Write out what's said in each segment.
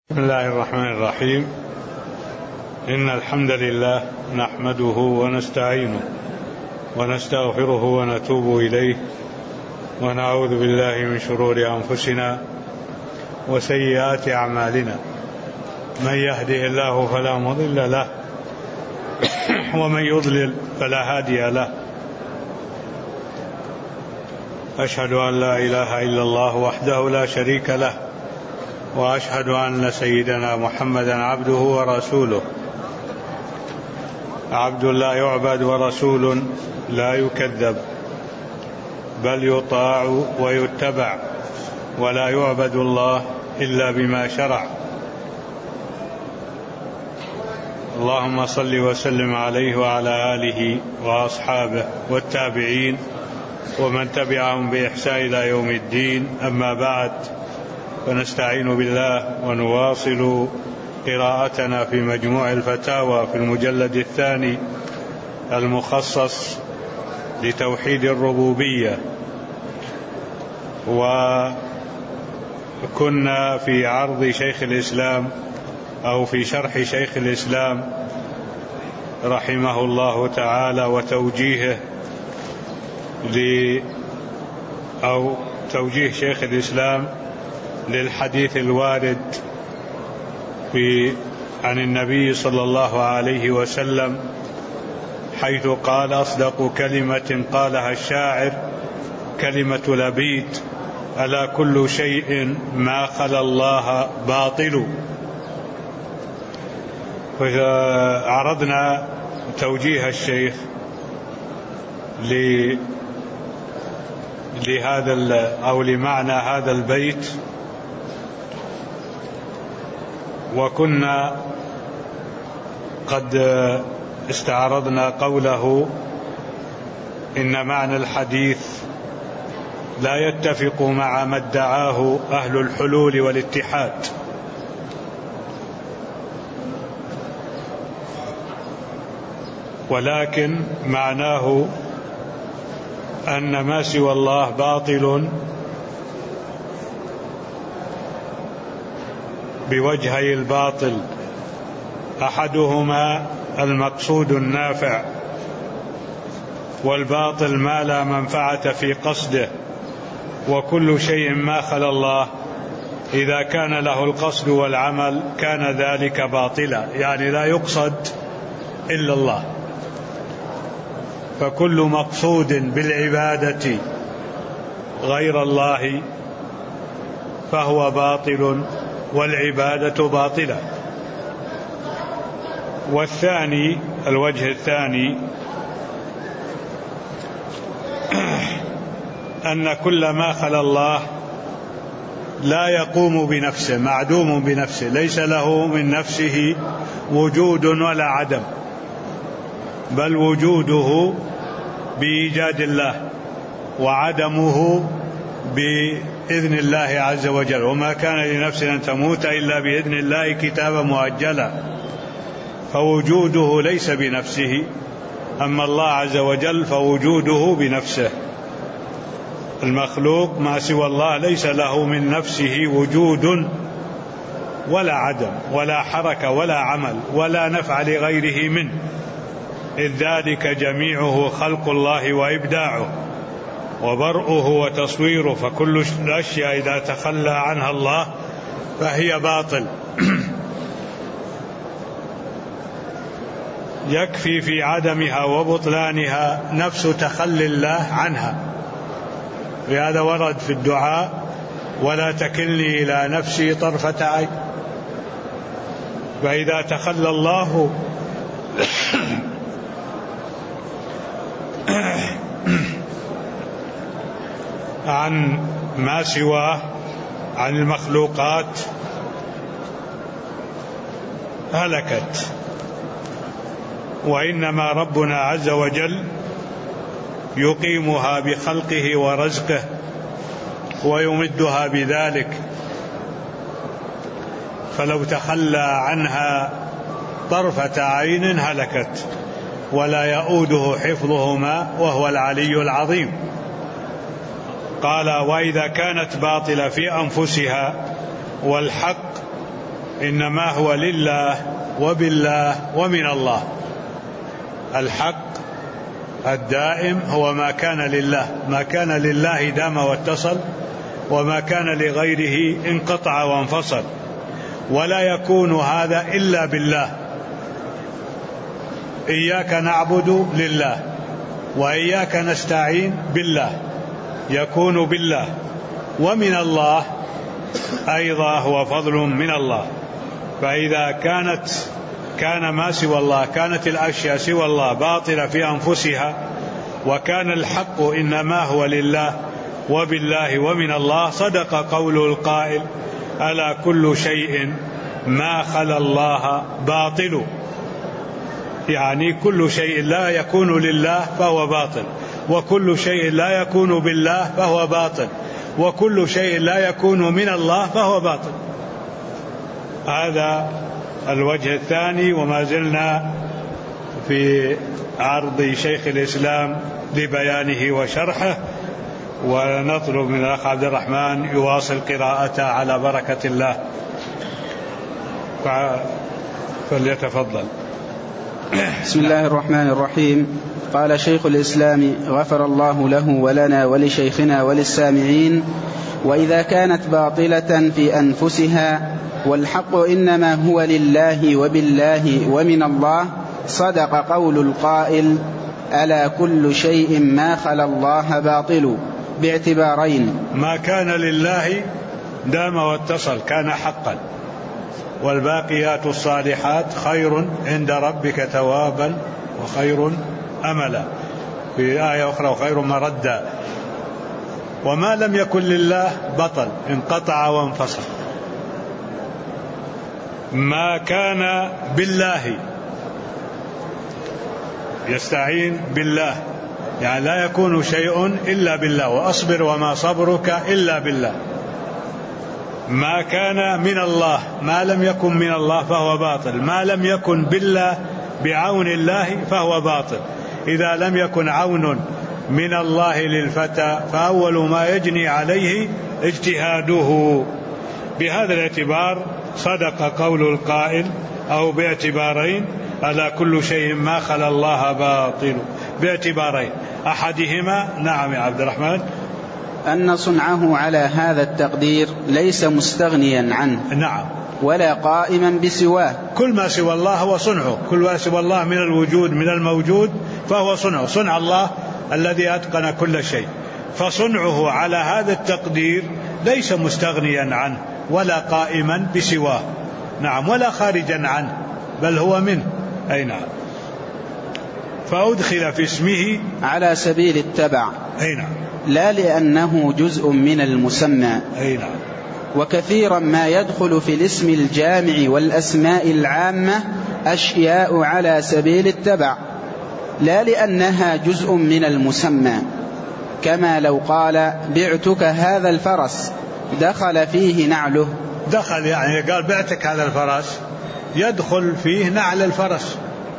بسم الله الرحمن الرحيم. إن الحمد لله نحمده ونستعينه ونستغفره ونتوب إليه ونعوذ بالله من شرور أنفسنا وسيئات أعمالنا. من يهده الله فلا مضل له ومن يضلل فلا هادي له. أشهد أن لا إله إلا الله وحده لا شريك له، وأشهد أن سيدنا محمدا عبده ورسوله، عبد لا يعبد ورسول لا يكذب، بل يطاع ويتبع، ولا يعبد الله إلا بما شرع. اللهم صل وسلم عليه وعلى آله وأصحابه والتابعين ومن تبعهم بإحسان إلى يوم الدين. أما بعد، فنستعين بالله ونواصل قراءتنا في مجموع الفتاوى في المجلد الثاني المخصص لتوحيد الربوبية. وكنا في عرض شيخ الإسلام أو في شرح شيخ الإسلام رحمه الله تعالى وتوجيهه توجيه شيخ الإسلام للحديث الوارد عن النبي صلى الله عليه وسلم، حيث قال: أصدق كلمة قالها الشاعر كلمة لبيد، ألا كل شيء ما خلا الله باطل. فعرضنا توجيه الشيخ لهذا أو لمعنى هذا البيت، وكنا قد استعرضنا قوله: إن معنى الحديث لا يتفق مع ما ادعاه أهل الحلول والاتحاد، ولكن معناه أن ما سوى الله باطل بوجهي الباطل، أحدهما المقصود النافع، والباطل ما لا منفعة في قصده. وكل شيء ما خلا الله إذا كان له القصد والعمل كان ذلك باطلا، يعني لا يقصد إلا الله. فكل مقصود بالعبادة غير الله فهو باطل، والعبادة باطلة. والثاني، الوجه الثاني، أن كل ما خلا الله لا يقوم بنفسه، معدوم بنفسه، ليس له من نفسه وجود ولا عدم، بل وجوده بإيجاد الله وعدمه بإذن الله عز وجل. وما كان لنفس أن تموت إلا بإذن الله كتابا مؤجلا. فوجوده ليس بنفسه، أما الله عز وجل فوجوده بنفسه. المخلوق ما سوى الله ليس له من نفسه وجود ولا عدم ولا حركة ولا عمل ولا نفع لغيره منه، إذ ذلك جميعه خلق الله وإبداعه وبرؤه وتصويره. فكل الأشياء إذا تخلى عنها الله فهي باطل. يكفي في عدمها وبطلانها نفس تخلي الله عنها، لهذا ورد في الدعاء: ولا تكلني إلى نفسي طرفة عين. فإذا تخلى الله عن ما سواه، عن المخلوقات، هلكت. وإنما ربنا عز وجل يقيمها بخلقه ورزقه ويمدها بذلك، فلو تخلى عنها طرفة عين هلكت، ولا يؤوده حفظهما وهو العلي العظيم. قال: وإذا كانت باطلة في أنفسها والحق إنما هو لله وبالله ومن الله. الحق الدائم هو ما كان لله، ما كان لله دام واتصل، وما كان لغيره انقطع وانفصل، ولا يكون هذا إلا بالله. إياك نعبد لله، وإياك نستعين بالله، يكون بالله. ومن الله أيضا هو فضل من الله. فإذا كان ما سوى الله، كانت الأشياء سوى الله باطلة في أنفسها، وكان الحق إنما هو لله وبالله ومن الله، صدق قول القائل: ألا كل شيء ما خلا الله باطل. يعني كل شيء لا يكون لله فهو باطل، وكل شيء لا يكون بالله فهو باطل، وكل شيء لا يكون من الله فهو باطل. هذا الوجه الثاني. وما زلنا في عرض شيخ الإسلام لبيانه وشرحه، ونطلب من الأخ عبد الرحمن يواصل قراءته على بركة الله، فليتفضل. بسم الله الرحمن الرحيم. قال شيخ الإسلام غفر الله له ولنا ولشيخنا وللسامعين: وإذا كانت باطلة في أنفسها والحق إنما هو لله وبالله ومن الله، صدق قول القائل: ألا كل شيء ما خلا الله باطل، باعتبارين: ما كان لله دام واتصل كان حقا، والباقيات الصالحات خير عند ربك ثوابا وخير أملا، في آية أخرى: وخير مردا. وما لم يكن لله بطل، انقطع وانفصل. ما كان بالله يستعين بالله، يعني لا يكون شيء إلا بالله، وأصبر وما صبرك إلا بالله. ما كان من الله، ما لم يكن من الله فهو باطل، ما لم يكن بالله بعون الله فهو باطل. إذا لم يكن عون من الله للفتى فأول ما يجني عليه اجتهاده. بهذا الاعتبار صدق قول القائل، أو باعتبارين: ألا كل شيء ما خلا الله باطل، باعتبارين. أحدهما نعم يا عبد الرحمن، أن صنعه على هذا التقدير ليس مستغنيا عنه، نعم، ولا قائما بسواه. كل ما سوى الله هو صنعه، كل ما سوى الله من الوجود من الموجود فهو صنعه، صنع الله الذي أتقن كل شيء. فصنعه على هذا التقدير ليس مستغنيا عنه، ولا قائما بسواه، نعم، ولا خارجا عنه، بل هو منه. أي نعم. فأدخل في اسمه على سبيل التبع، أي نعم، لا لأنه جزء من المسمى. أي نعم. وكثيرا ما يدخل في الاسم الجامع والأسماء العامة أشياء على سبيل التبع، لا لأنها جزء من المسمى، كما لو قال: بعتك هذا الفرس، دخل فيه نعله. دخل يعني قال بعتك هذا الفرس، يدخل فيه نعل الفرس.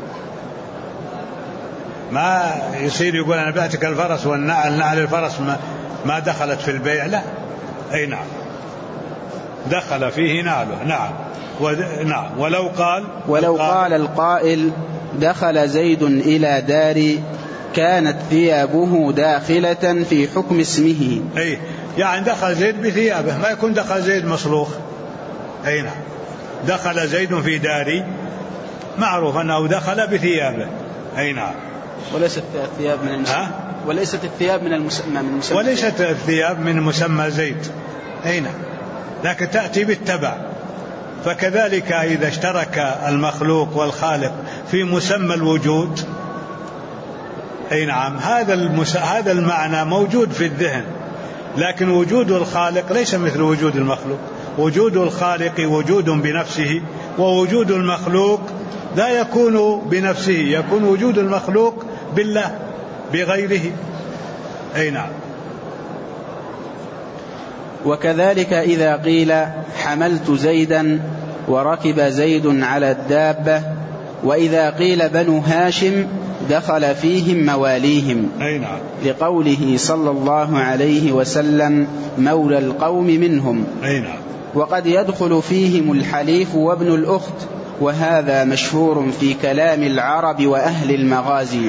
ما يصير يقول أنا بعتك الفرس والنعل الفرس ما دخلت في البيع، لا. أي نعم، دخل فيه نعله، نعم. نعم. ولو قال القائل: دخل زيد إلى داري، كانت ثيابه داخلة في حكم اسمه. أي يعني دخل زيد بثيابه، ما يكون دخل زيد مصلوخ. أي نعم، دخل زيد في داري، معروف أنه دخل بثيابه. أي نعم. وليست الثياب من المسمى، وليست الثياب من المسمى، وليست الثياب من مسمى زيد. أي نعم، لكن تأتي بالتبع. فكذلك إذا اشترك المخلوق والخالق في مسمى الوجود، أي نعم، هذا المعنى موجود في الذهن، لكن وجود الخالق ليس مثل وجود المخلوق. وجود الخالق وجود بنفسه، ووجود المخلوق لا يكون بنفسه، يكون وجود المخلوق بالله بغيره. أي نعم. وكذلك إذا قيل: حملت زيدا، وركب زيد على الدابة. وإذا قيل: بنو هاشم، دخل فيهم مواليهم، لقوله صلى الله عليه وسلم مولى القوم منهم. وقد يدخل فيهم الحليف وابن الأخت، وهذا مشهور في كلام العرب وأهل المغازي.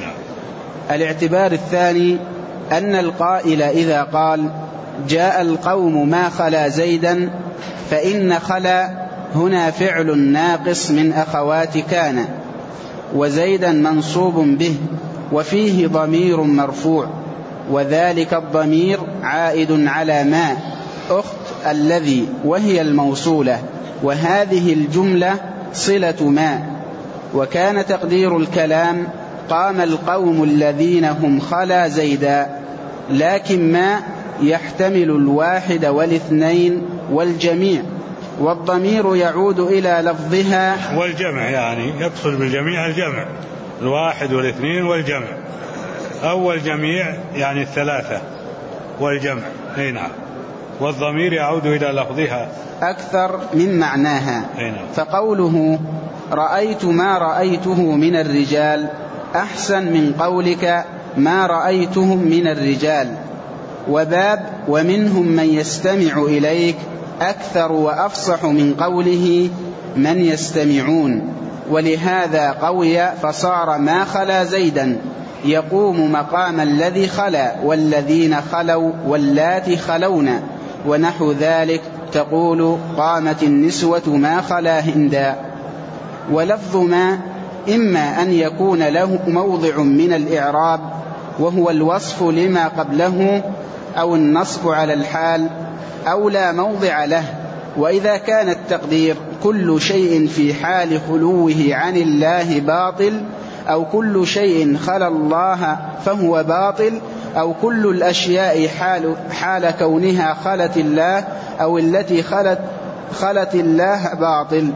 الاعتبار الثاني أن القائل إذا قال جاء القوم ما خلا زيدا، فإن خلا هنا فعل ناقص من أخوات كان، وزيدا منصوب به وفيه ضمير مرفوع، وذلك الضمير عائد على ما أخت الذي وهي الموصولة، وهذه الجملة صلة ما. وكان تقدير الكلام قام القوم الذين هم خلا زيدا، لكن ما يحتمل الواحد والاثنين والجميع، والضمير يعود إلى لفظها والجمع، يعني يقصد بالجميع الجمع، الواحد والاثنين والجمع، أول جميع يعني الثلاثة والجمع. نعم. والضمير يعود إلى لفظها أكثر من معناها. فقوله رأيت ما رأيته من الرجال أحسن من قولك ما رأيتهم من الرجال. وباب ومنهم من يستمع إليك أكثر وأفصح من قوله من يستمعون، ولهذا قوي فصار ما خلا زيدا يقوم مقام الذي خلا والذين خلوا واللاتي خلونا، ونحو ذلك تقول قامت النسوة ما خلا هندا. ولفظ ما إما أن يكون له موضع من الإعراب وهو الوصف لما قبله، أو النصب على الحال، أو لا موضع له. وإذا كان التقدير كل شيء في حال خلوه عن الله باطل، أو كل شيء خلا الله فهو باطل، أو كل الأشياء حال كونها خلت الله أو التي خلت الله باطل،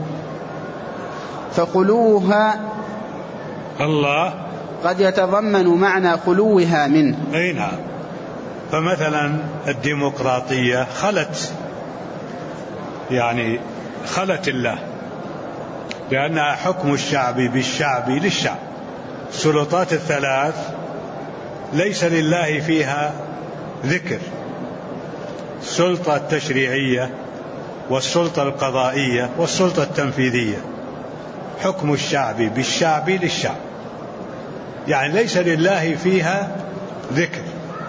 فخلوها الله قد يتضمن معنى خلوها منه. نعم. فمثلا الديمقراطية خلت، يعني خلت الله، لأنها حكم الشعب بالشعب للشعب. السلطات الثلاث ليس لله فيها ذكر، السلطة التشريعية والسلطة القضائية والسلطة التنفيذية، حكم الشعب بالشعب للشعب، يعني ليس لله فيها ذكر،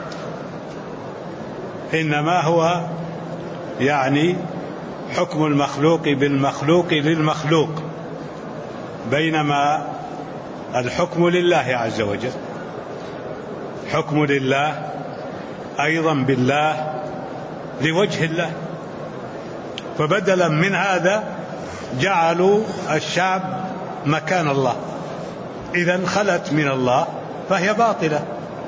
إنما هو يعني حكم المخلوق بالمخلوق للمخلوق، بينما الحكم لله عز وجل، حكم لله أيضا بالله لوجه الله. فبدلا من هذا جعلوا الشعب مكان الله، إذن خلت من الله فهي باطلة،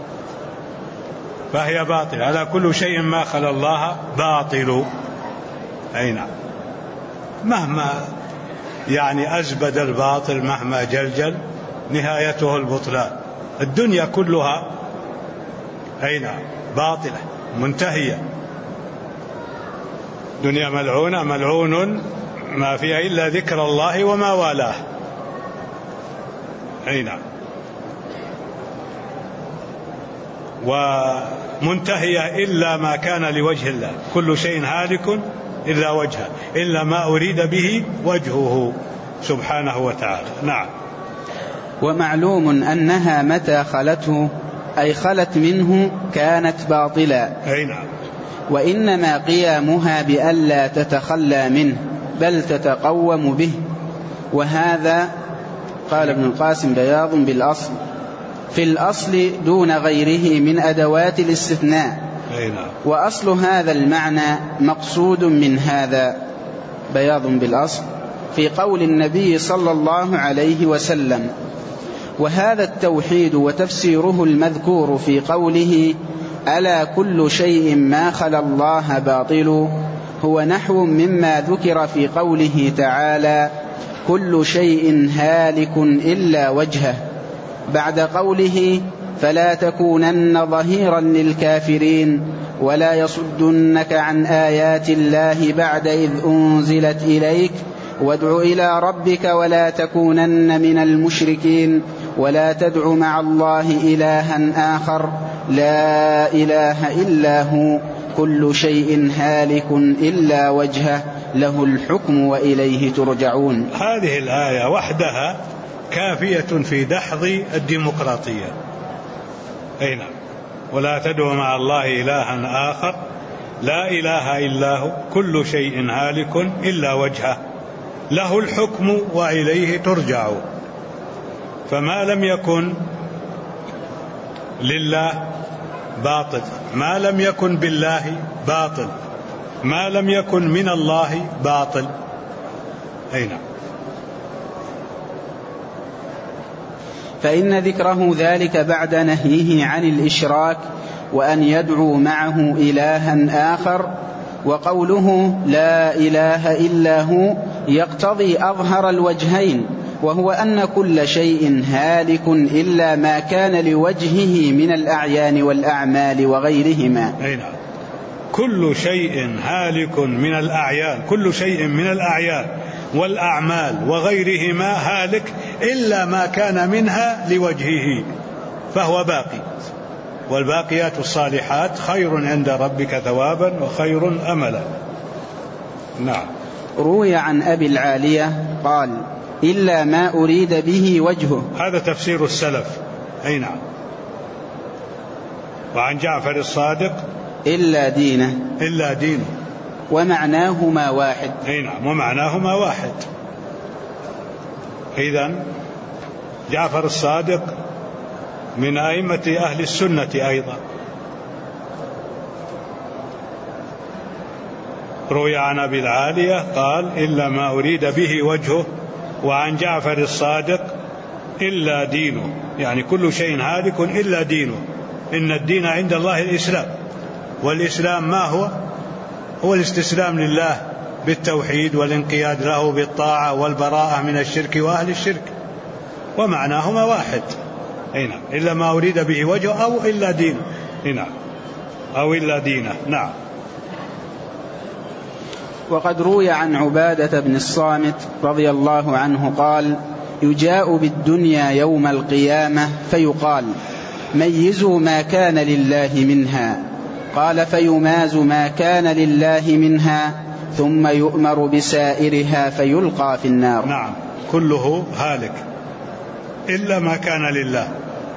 فهي باطلة. على كل شيء ما خلا الله باطل. نعم. مهما يعني أزبد الباطل مهما جلجل نهايته البطلان. الدنيا كلها نعم باطلة منتهية، دنيا ملعونة، ملعون ما فيها إلا ذكر الله وما والاه. نعم. ومنتهية إلا ما كان لوجه الله، كل شيء هالك إلا وجهه، إلا ما أريد به وجهه سبحانه وتعالى. نعم. ومعلوم أنها متى خلته أي خلت منه كانت باطلا. نعم. وإنما قيامها بألا تتخلى منه بل تتقوم به، وهذا قال ابن القاسم بياض بالأصل في الأصل دون غيره من أدوات الاستثناء. وأصل هذا المعنى مقصود من هذا بياض بالأصل في قول النبي صلى الله عليه وسلم. وهذا التوحيد وتفسيره المذكور في قوله ألا كل شيء ما خلا الله باطل هو نحو مما ذكر في قوله تعالى كل شيء هالك إلا وجهه، بعد قوله فلا تكونن ظهيرا للكافرين ولا يصدنك عن آيات الله بعد إذ أنزلت إليك وادع إلى ربك ولا تكونن من المشركين ولا تدع مع الله إلها آخر لا إله إلا هو كل شيء هالك إلا وجهه له الحكم وإليه ترجعون. هذه الآية وحدها كافية في دحض الديمقراطية. أين ولا تدع مع الله إلها آخر لا إله إلا هو كل شيء هالك إلا وجهه له الحكم وإليه ترجعون. فما لم يكن لله باطل، ما لم يكن بالله باطل، ما لم يكن من الله باطل. أين فإن ذكره ذلك بعد نهيه عن الإشراك وأن يدعو معه إلها آخر، وقوله لا إله إلا هو يقتضي أظهر الوجهين، وهو أن كل شيء هالك إلا ما كان لوجهه من الأعيان والأعمال وغيرهما. كل شيء هالك من الأعيان، كل شيء من الأعيان والأعمال وغيرهما هالك إلا ما كان منها لوجهه فهو باقي، والباقيات الصالحات خير عند ربك ثوابا وخير أملا. نعم. روي عن أبي العالية قال إلا ما أريد به وجهه، هذا تفسير السلف. أي نعم. وعن جعفر الصادق إلا دينه، إلا دينه، ومعناهما واحد. أي نعم، ومعناهما واحد. إذن جعفر الصادق من أئمة أهل السنة أيضا. روي عن أبي العالية قال إلا ما أريد به وجهه، وعن جعفر الصادق إلا دينه، يعني كل شيء هالك إلا دينه. إن الدين عند الله الإسلام، والإسلام ما هو؟ هو الاستسلام لله بالتوحيد والانقياد له بالطاعة والبراءة من الشرك وأهل الشرك، ومعناهما واحد. نعم. إلا ما أريد به وجهه أو إلا دينه. نعم. أو إلا دينه. نعم. وقد روي عن عبادة بن الصامت رضي الله عنه قال يجاء بالدنيا يوم القيامة فيقال ميزوا ما كان لله منها، قال فيماز ما كان لله منها ثم يؤمر بسائرها فيلقى في النار. نعم. كله هالك إلا ما كان لله.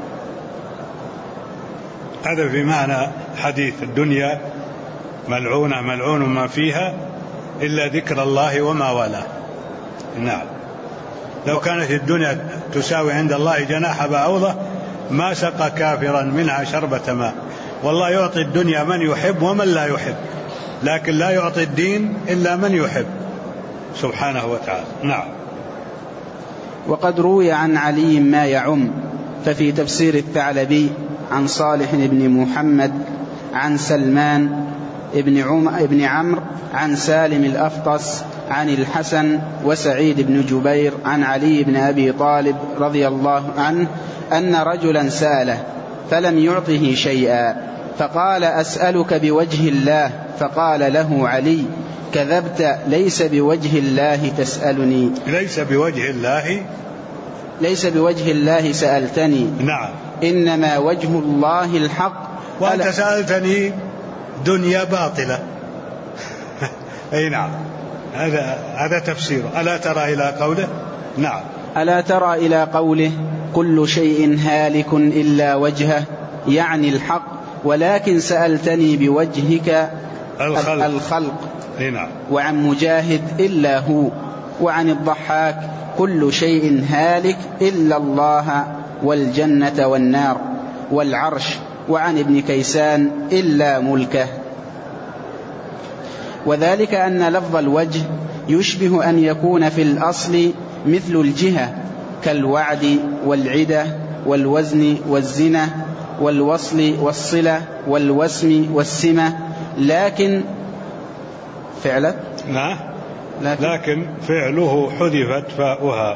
هذا في معنى حديث الدنيا ملعونة ملعون ما فيها إلا ذكر الله وما والاه. نعم. لو كانت الدنيا تساوي عند الله جناح بعوضة ما سقى كافرا منها شربة ماء. والله يعطي الدنيا من يحب ومن لا يحب، لكن لا يعطي الدين إلا من يحب سبحانه وتعالى. نعم. وقد روي عن علي ما يعم، ففي تفسير الثعلبي عن صالح بن محمد عن سلمان ابن عمرو عن سالم الأفطس عن الحسن وسعيد بن جبير عن علي بن أبي طالب رضي الله عنه أن رجلا سأله فلم يعطه شيئا، فقال أسألك بوجه الله، فقال له علي كذبت، ليس بوجه الله تسألني، ليس بوجه الله سألتني. نعم. إنما وجه الله الحق، وأنت سألتني دنيا باطلة. أي نعم. هذا تفسيره. ألا ترى إلى قوله؟ نعم. ألا ترى إلى قوله كل شيء هالك إلا وجهه، يعني الحق، ولكن سألتني بوجهك الخلق. نعم. وعن مجاهد إلا هو، وعن الضحاك كل شيء هالك إلا الله والجنة والنار والعرش، وعن ابن كيسان إلا ملكه. وذلك أن لفظ الوجه يشبه أن يكون في الأصل مثل الجهة كالوعد والعدة والوزن والزنة والوصل والصلة والوسم والسمة، لكن فعله حذفت فاؤها،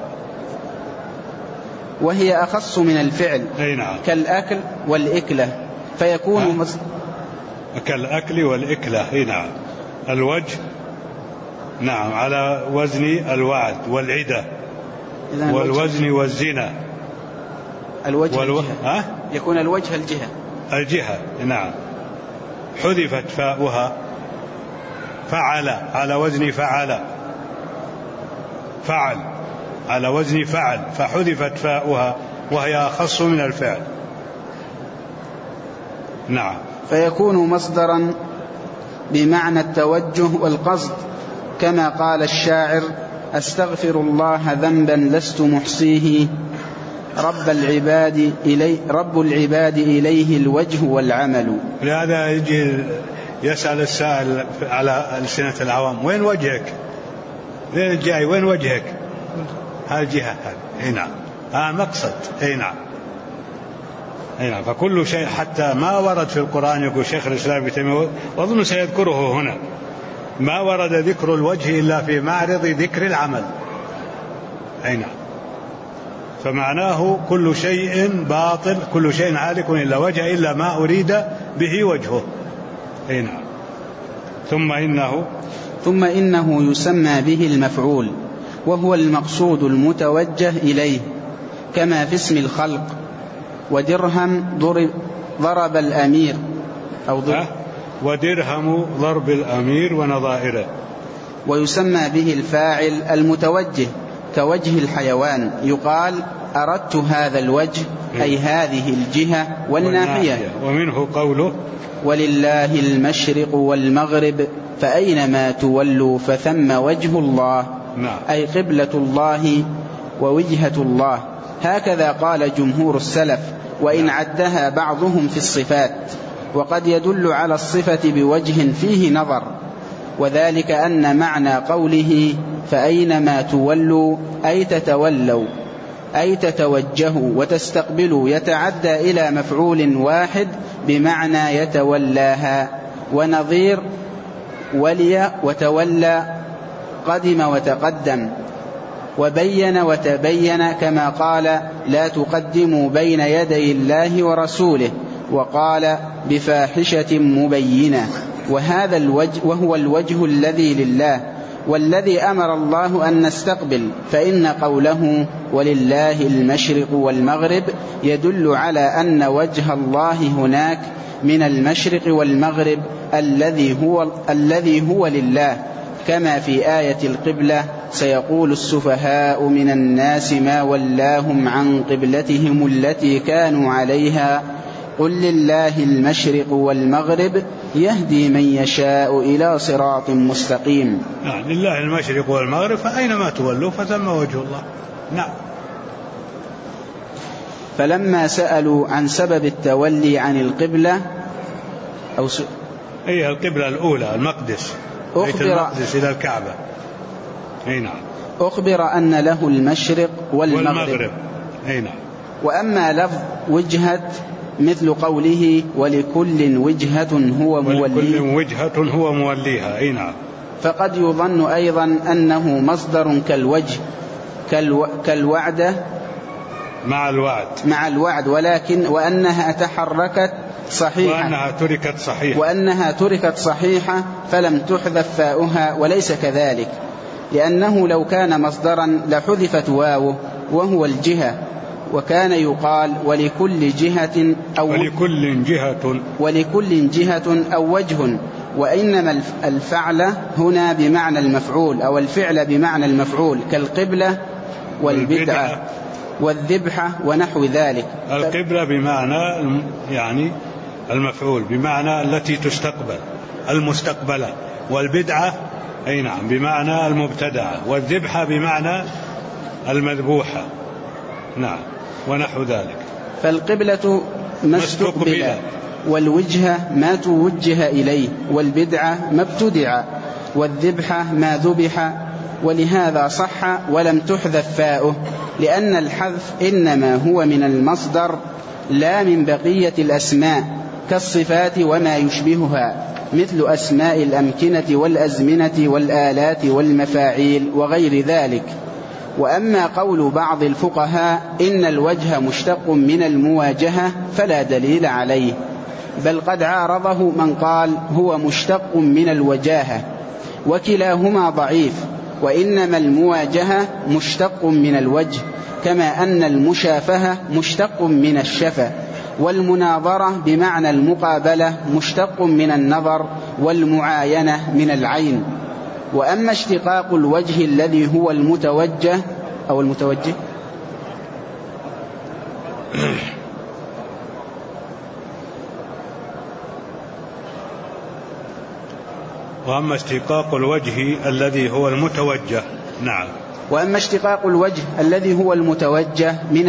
وهي أخص من الفعل. نعم. كالأكل والإكلة، فيكون كالأكل والإكلة. نعم. الوجه نعم على وزن الوعد والعدة والوزن والزنا. الوجه الجهة. يكون الوجه الجهة نعم. حذفت فاؤها فعل على وزن فعل على وزن فعل، فحذفت فاؤها وهي أخص من الفعل. نعم. فيكون مصدرا بمعنى التوجه والقصد، كما قال الشاعر: أستغفر الله ذنبا لست محصيه، رب العباد إليه الوجه والعمل. لهذا يجي يسأل السائل على ألسنة العوام: وين وجهك؟ لين جاي وين وجهك؟ هالجهة هذه. نعم. مقصد. نعم. فكل شيء حتى ما ورد في القرآن، يقول شيخ الإسلام ابن تيمية وأظن سيذكره هنا، ما ورد ذكر الوجه إلا في معرض ذكر العمل. نعم. فمعناه كل شيء باطل، كل شيء هالك إلا وجه، إلا ما أريد به وجهه. نعم. ثم إنه يسمى به المفعول، وهو المقصود المتوجه إليه، كما في اسم الخلق. ودرهم ضرب الأمير ودرهم ضرب الأمير ونظائره. ويسمى به الفاعل المتوجه، كوجه الحيوان، يقال: أردت هذا الوجه، أي هذه الجهة والناحية. ومنه قوله: ولله المشرق والمغرب فأينما تولوا فثم وجه الله. نعم. أي قبلة الله ووجهة الله. هكذا قال جمهور السلف، وإن عدها بعضهم في الصفات، وقد يدل على الصفة بوجه فيه نظر، وذلك أن معنى قوله فأينما تولوا أي تتولوا، أي تتوجهوا وتستقبلوا، يتعدى إلى مفعول واحد بمعنى يتولاها. ونظير ولي وتولى، قدم وتقدم، وبين وتبين، كما قال: لا تقدموا بين يدي الله ورسوله، وقال: بفاحشة مبينة. وهذا الوجه وهو الوجه الذي لله، والذي أمر الله أن نستقبل، فإن قوله ولله المشرق والمغرب يدل على أن وجه الله هناك من المشرق والمغرب الذي هو لله، كما في آية القبلة: سيقول السفهاء من الناس ما ولاهم عن قبلتهم التي كانوا عليها قل لله المشرق والمغرب يهدي من يشاء إلى صراط مستقيم. نعم. لله المشرق والمغرب فأينما تولوا فثم وجه الله. نعم. فلما سألوا عن سبب التولي عن القبلة هي القبلة الأولى المقدس، المقدس إلى الكعبة. نعم. أخبر أن له المشرق والمغرب. نعم. وأما لفظ وجهة مثل قوله ولكل وجهة هو موليها. نعم. فقد يظن أيضا أنه مصدر كالوجه كالوعدة مع الوعد، ولكن وأنها تحركت صحيحة وأنها تركت صحيحة فلم تحذف فاؤها، وليس كذلك، لأنه لو كان مصدرا لحذفت واوه وهو الجهة، وكان يقال ولكل جهة أو وجه. وإنما الفعل هنا بمعنى المفعول، أو الفعل بمعنى المفعول، كالقبلة والبدعة والذبحة ونحو ذلك. القبلة بمعنى يعني المفعول، بمعنى التي تستقبل المستقبلة، والبدعة نعم بمعنى المبتدعة، والذبحة بمعنى المذبوحة. نعم. ونحو ذلك. فالقبلة ما استقبل، والوجهة ما توجه إليه، والبدعة ما ابتدع، والذبحة ما ذبح. ولهذا صح ولم تحذف فاؤه، لأن الحذف إنما هو من المصدر لا من بقية الأسماء، كالصفات وما يشبهها، مثل أسماء الأمكنة والأزمنة والآلات والمفاعيل وغير ذلك. وأما قول بعض الفقهاء إن الوجه مشتق من المواجهة فلا دليل عليه، بل قد عارضه من قال هو مشتق من الوجاهة، وكلاهما ضعيف، وإنما المواجهة مشتق من الوجه، كما أن المشافهة مشتق من الشفة، والمناظرة بمعنى المقابلة مشتق من النظر، والمعاينة من العين. وأما اشتقاق الوجه الذي هو المتوجه أو المتوجه وأما اشتقاق الوجه الذي هو المتوجه. نعم. وأما اشتقاق الوجه الذي هو المتوجه من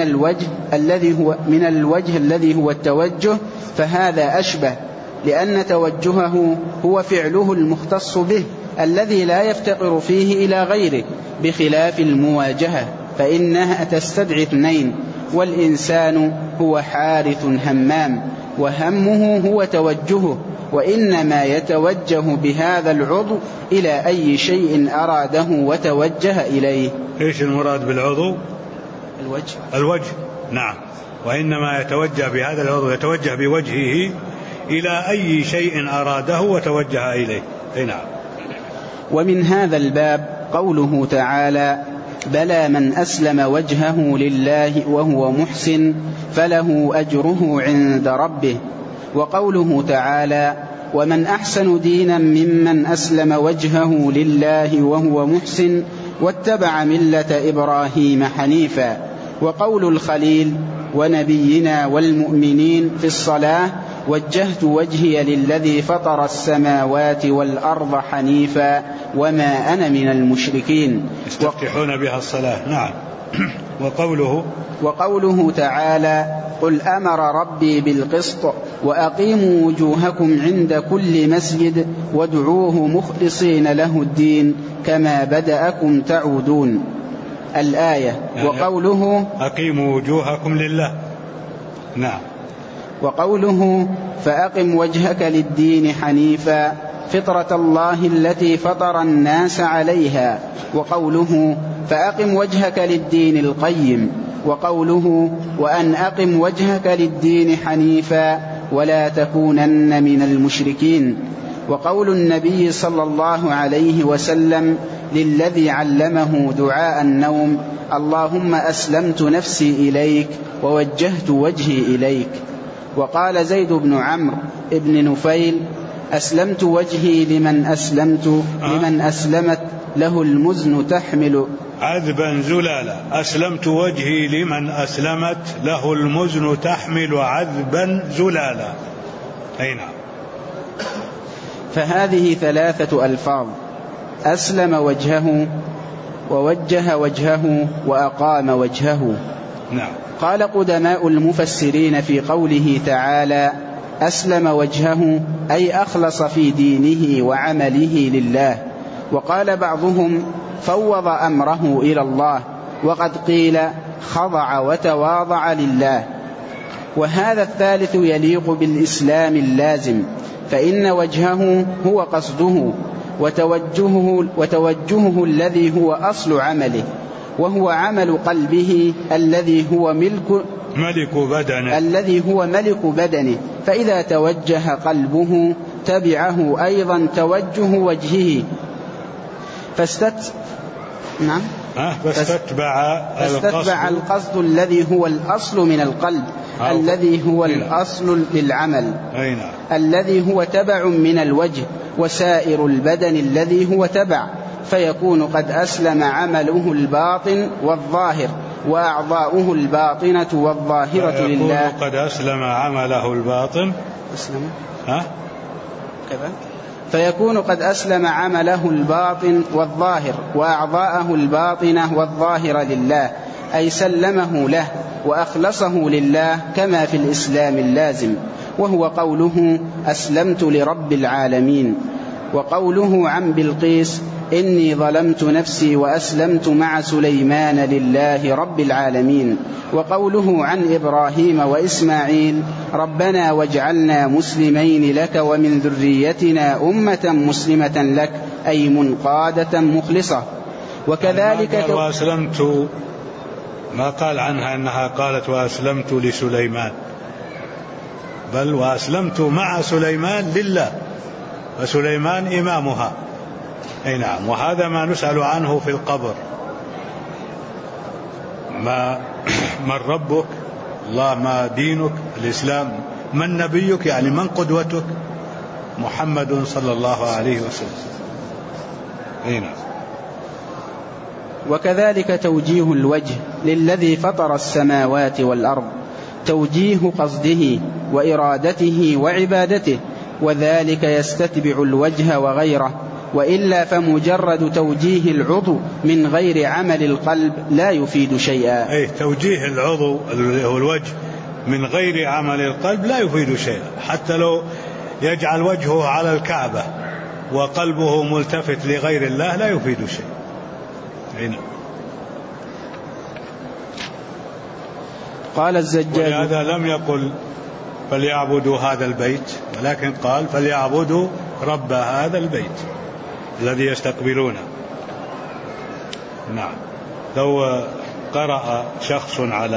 الوجه الذي هو التوجه، فهذا أشبه، لأن توجهه هو فعله المختص به الذي لا يفتقر فيه إلى غيره، بخلاف المواجهة فإنها تستدعي اثنين، والإنسان هو حارث همام، وهمه هو توجهه، وإنما يتوجه بهذا العضو إلى أي شيء أراده وتوجه إليه. إيش المراد بالعضو؟ الوجه. نعم. وإنما يتوجه بهذا العضو، يتوجه بوجهه إلى أي شيء أراده وتوجه إليه. نعم. ومن هذا الباب قوله تعالى: بلى من أسلم وجهه لله وهو محسن فله أجره عند ربه. وقوله تعالى: ومن أحسن دينا ممن أسلم وجهه لله وهو محسن واتبع ملة إبراهيم حنيفا. وقول الخليل: ونبينا والمؤمنين في الصلاة: وجهت وجهي للذي فطر السماوات والأرض حنيفا وما أنا من المشركين. يستفتحون بها الصلاة. نعم. وقوله تعالى: قل أمر ربي بالقسط وأقيموا وجوهكم عند كل مسجد وادعوه مخلصين له الدين كما بدأكم تعودون. الآية. يعني وقوله: أقيموا وجوهكم لله. نعم. وقوله: فأقم وجهك للدين حنيفا فطرة الله التي فطر الناس عليها. وقوله: فأقم وجهك للدين القيم. وقوله: وأن أقم وجهك للدين حنيفا ولا تكونن من المشركين. وقول النبي صلى الله عليه وسلم للذي علمه دعاء النوم: اللهم أسلمت نفسي إليك ووجهت وجهي إليك. وقال زيد بن عمرو بن نفيل: أسلمت وجهي لمن أسلمت له المزن تحمل عذبا زلالا. أسلمت وجهي لمن أسلمت له المزن تحمل عذبا زلالا. أي نعم. فهذه 3 ألفاظ: أسلم وجهه، ووجه وجهه، وأقام وجهه. نعم. قال قدماء المفسرين في قوله تعالى: أسلم وجهه أي أخلص في دينه وعمله لله. وقال بعضهم: فوض أمره إلى الله، وقد قيل: خضع وتواضع لله. وهذا الثالث يليق بالإسلام اللازم، فإن وجهه هو قصده وتوجهه الذي هو أصل عمله، وهو عمل قلبه الذي هو ملك بدنه، فإذا توجه قلبه تبعه أيضا توجه وجهه، فاستتبع القصد الذي هو الأصل من القلب، الذي هو الأصل للعمل، الذي هو تبع من الوجه، وسائر البدن الذي هو تبع، فيكون قد أسلم عمله الباطن والظاهر، وأعضاؤه الباطنة والظاهرة لله. قد أسلم عمله الباطن فيكون قد أسلم عمله الباطن والظاهر، وأعضاءه الباطنة والظاهرة لله، أي سلمه له وأخلصه لله، كما في الإسلام اللازم، وهو قوله: أسلمت لرب العالمين. وقوله عن بلقيس: إني ظلمت نفسي وأسلمت مع سليمان لله رب العالمين. وقوله عن إبراهيم وإسماعيل: ربنا واجعلنا مسلمين لك ومن ذريتنا أمة مسلمة لك، أي منقادة مخلصة. وكذلك وأسلمت، ما قال عنها أنها قالت وأسلمت لسليمان، بل وأسلمت مع سليمان لله، وسليمان إمامها. أي نعم. وهذا ما نسأل عنه في القبر، من ربك؟ الله. ما دينك؟ الإسلام. من نبيك؟ يعني من قدوتك؟ محمد صلى الله عليه وسلم. أي نعم. وكذلك توجيه الوجه للذي فطر السماوات والأرض، توجيه قصده وإرادته وعبادته، وذلك يستتبع الوجه وغيره، وإلا فمجرد توجيه العضو من غير عمل القلب لا يفيد شيئا. أي توجيه العضو هو الوجه من غير عمل القلب لا يفيد شيئا، حتى لو يجعل وجهه على الكعبة وقلبه ملتفت لغير الله لا يفيد شيء. هنا. قال الزجاج: ولهذا لم يقل فليعبدوا هذا البيت، ولكن قال فليعبدوا رب هذا البيت الذي يستقبلونه. نعم. لو قرأ شخص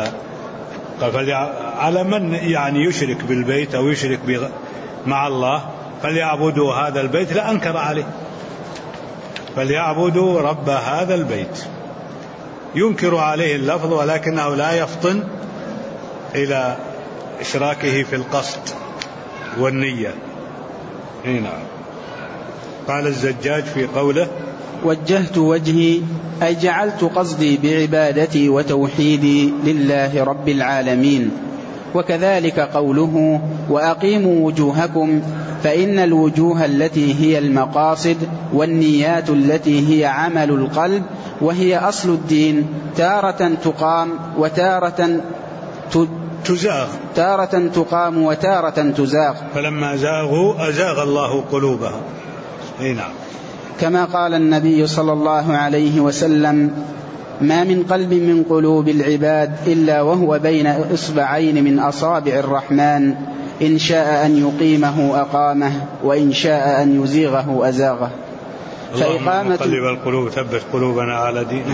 على من يعني يشرك بالبيت أو يشرك مع الله فليعبدوا هذا البيت لا أنكر عليه. فليعبدوا رب هذا البيت، ينكر عليه اللفظ ولكنه لا يفطن إلى إشراكه في القصد والنية. هنا قال الزجاج في قوله: وجهت وجهي أي جعلت قصدي بعبادتي وتوحيدي لله رب العالمين. وكذلك قوله: وأقيموا وجوهكم، فإن الوجوه التي هي المقاصد والنيات التي هي عمل القلب وهي أصل الدين تارة تقام وتارة تزاغ، تارة تقام وتارة تزاغ. فلما زاغوا أزاغ الله قلوبهم. نعم. كما قال النبي صلى الله عليه وسلم: ما من قلب من قلوب العباد إلا وهو بين إصبعين من أصابع الرحمن، إن شاء أن يقيمه أقامه وإن شاء أن يزيغه أزاغه. اللهم مقلب القلوب ثبت قلوبنا على دينك.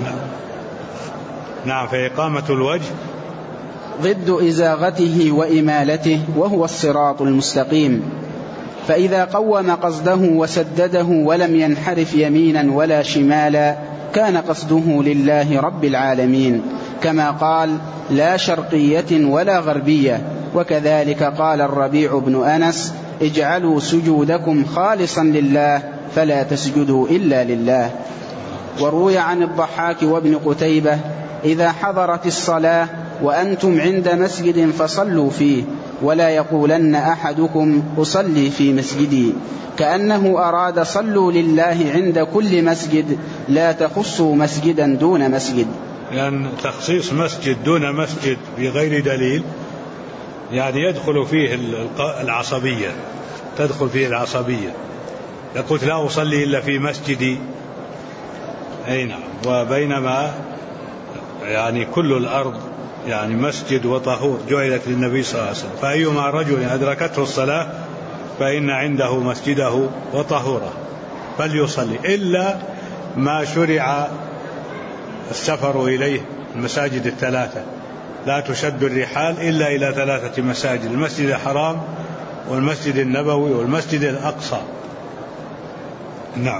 نعم. فإقامة الوجه ضد إزاغته وإمالته، وهو الصراط المستقيم. فإذا قوم قصده وسدده ولم ينحرف يمينا ولا شمالا كان قصده لله رب العالمين، كما قال: لا شرقية ولا غربية. وكذلك قال الربيع بن أنس: اجعلوا سجودكم خالصا لله فلا تسجدوا إلا لله. وروي عن الضحاك وابن قتيبة: إذا حضرت الصلاة وأنتم عند مسجد فصلوا فيه، ولا يقولن أحدكم أصلي في مسجدي، كأنه أراد صلوا لله عند كل مسجد لا تخصوا مسجدا دون مسجد. لأن تخصيص مسجد دون مسجد بغير دليل يعني يدخل فيه العصبية، تدخل فيه العصبية. يقول لا أصلي إلا في مسجدي. أي نعم. وبينما يعني كل الأرض يعني مسجد وطهور جعلت للنبي صلى الله عليه وسلم، فأيما رجل أدركته الصلاة فإن عنده مسجده وطهوره فليصلي، إلا ما شرع السفر إليه، المساجد الثلاثة لا تشد الرحال إلا إلى 3 مساجد: المسجد الحرام والمسجد النبوي والمسجد الأقصى. نعم.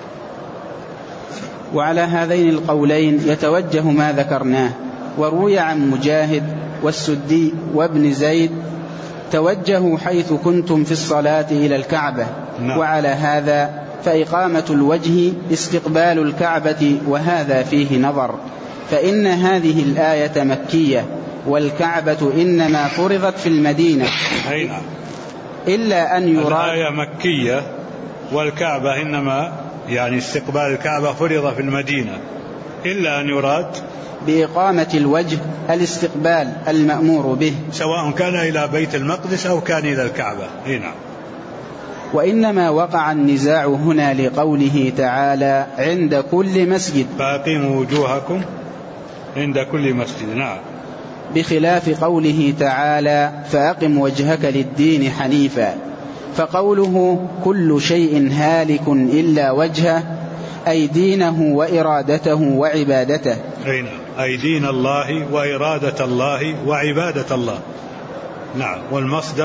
وعلى هذين القولين يتوجه ما ذكرناه. وروي عن مجاهد والسدي وابن زيد: توجهوا حيث كنتم في الصلاة إلى الكعبة. نعم. وعلى هذا فإقامة الوجه استقبال الكعبة، وهذا فيه نظر، فإن هذه الآية مكية، والكعبة إنما فرضت في المدينة. إلا أن يراد الآية مكية والكعبة إنما يعني استقبال الكعبة فرض في المدينة، إلا أن يراد بإقامة الوجه الاستقبال المأمور به، سواء كان إلى بيت المقدس أو كان إلى الكعبة. هنا. وإنما وقع النزاع هنا لقوله تعالى: عند كل مسجد، فأقيموا وجوهكم عند كل مسجد. نعم. بخلاف قوله تعالى: فأقم وجهك للدين حنيفا. فقوله كل شيء هالك إلا وجهه أي دينه وإرادته وعبادته. أي دين الله وإرادة الله وعبادة الله. نعم. والمصدر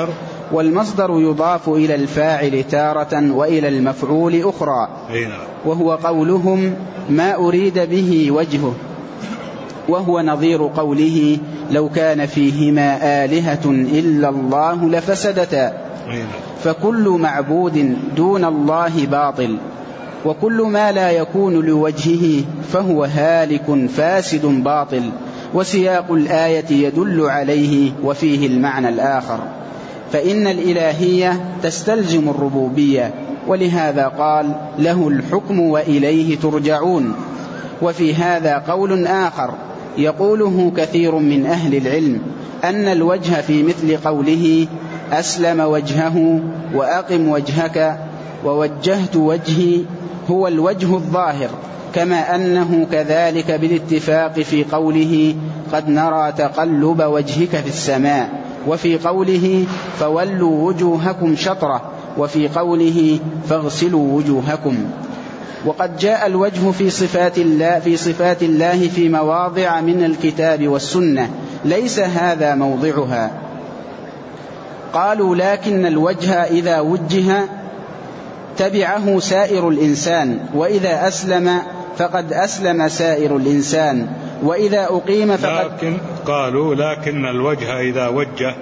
والمصدر يضاف إلى الفاعل تارة وإلى المفعول أخرى، وهو قولهم ما أريد به وجهه، وهو نظير قوله لو كان فيهما آلهة إلا الله لفسدتا. فكل معبود دون الله باطل، وكل ما لا يكون لوجهه فهو هالك فاسد باطل، وسياق الآية يدل عليه وفيه المعنى الآخر، فإن الإلهية تستلزم الربوبية، ولهذا قال له الحكم وإليه ترجعون. وفي هذا قول آخر يقوله كثير من أهل العلم، أن الوجه في مثل قوله أسلم وجهه وأقم وجهك ووجهت وجهي هو الوجه الظاهر، كما أنه كذلك بالاتفاق في قوله قد نرى تقلب وجهك في السماء، وفي قوله فولوا وجوهكم شطرة، وفي قوله فاغسلوا وجوهكم. وقد جاء الوجه في صفات الله في مواضع من الكتاب والسنة، ليس هذا موضعها. قالوا لكن الوجه إذا وجه تبعه سائر الإنسان، وإذا أسلم فقد أسلم سائر الإنسان، وإذا أقيم فقد قالوا لكن الوجه إذا وجه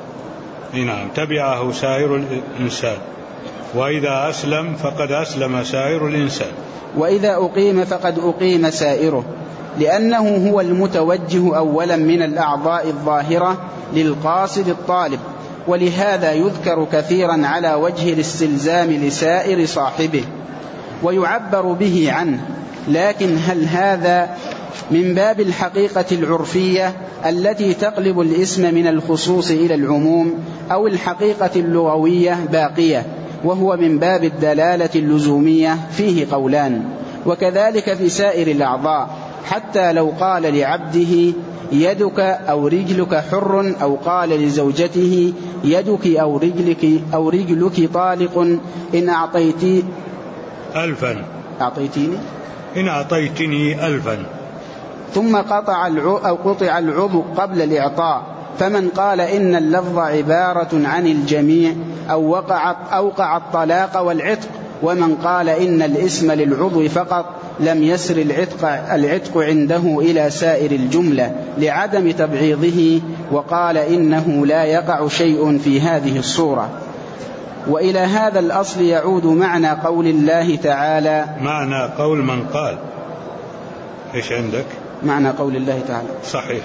تبعه سائر الإنسان، وإذا أسلم فقد أسلم سائر الإنسان، وإذا أقيم فقد أقيم سائره، لأنه هو المتوجه أولا من الأعضاء الظاهرة للقاصد الطالب، ولهذا يذكر كثيرا على وجه الاستلزام لسائر صاحبه ويعبر به عنه. لكن هل هذا من باب الحقيقة العرفية التي تقلب الاسم من الخصوص إلى العموم، أو الحقيقة اللغوية باقية وهو من باب الدلالة اللزومية؟ فيه قولان. وكذلك في سائر الأعضاء، حتى لو قال لعبده يدك أو رجلك حر، أو قال لزوجته يدك أو رجلك طالق إن أعطيتي ألفا إن أعطيتني ألفا، ثم قطع العضو قبل الإعطاء. فمن قال إن اللفظ عبارة عن الجميع أوقع الطلاق والعتق، ومن قال إن الاسم للعضو فقط لم يسر العتق عنده إلى سائر الجملة لعدم تبعيضه، وقال إنه لا يقع شيء في هذه الصورة. وإلى هذا الأصل يعود معنى قول الله تعالى. معنى قول من قال إيش عندك؟ معنى قول الله تعالى صحيح،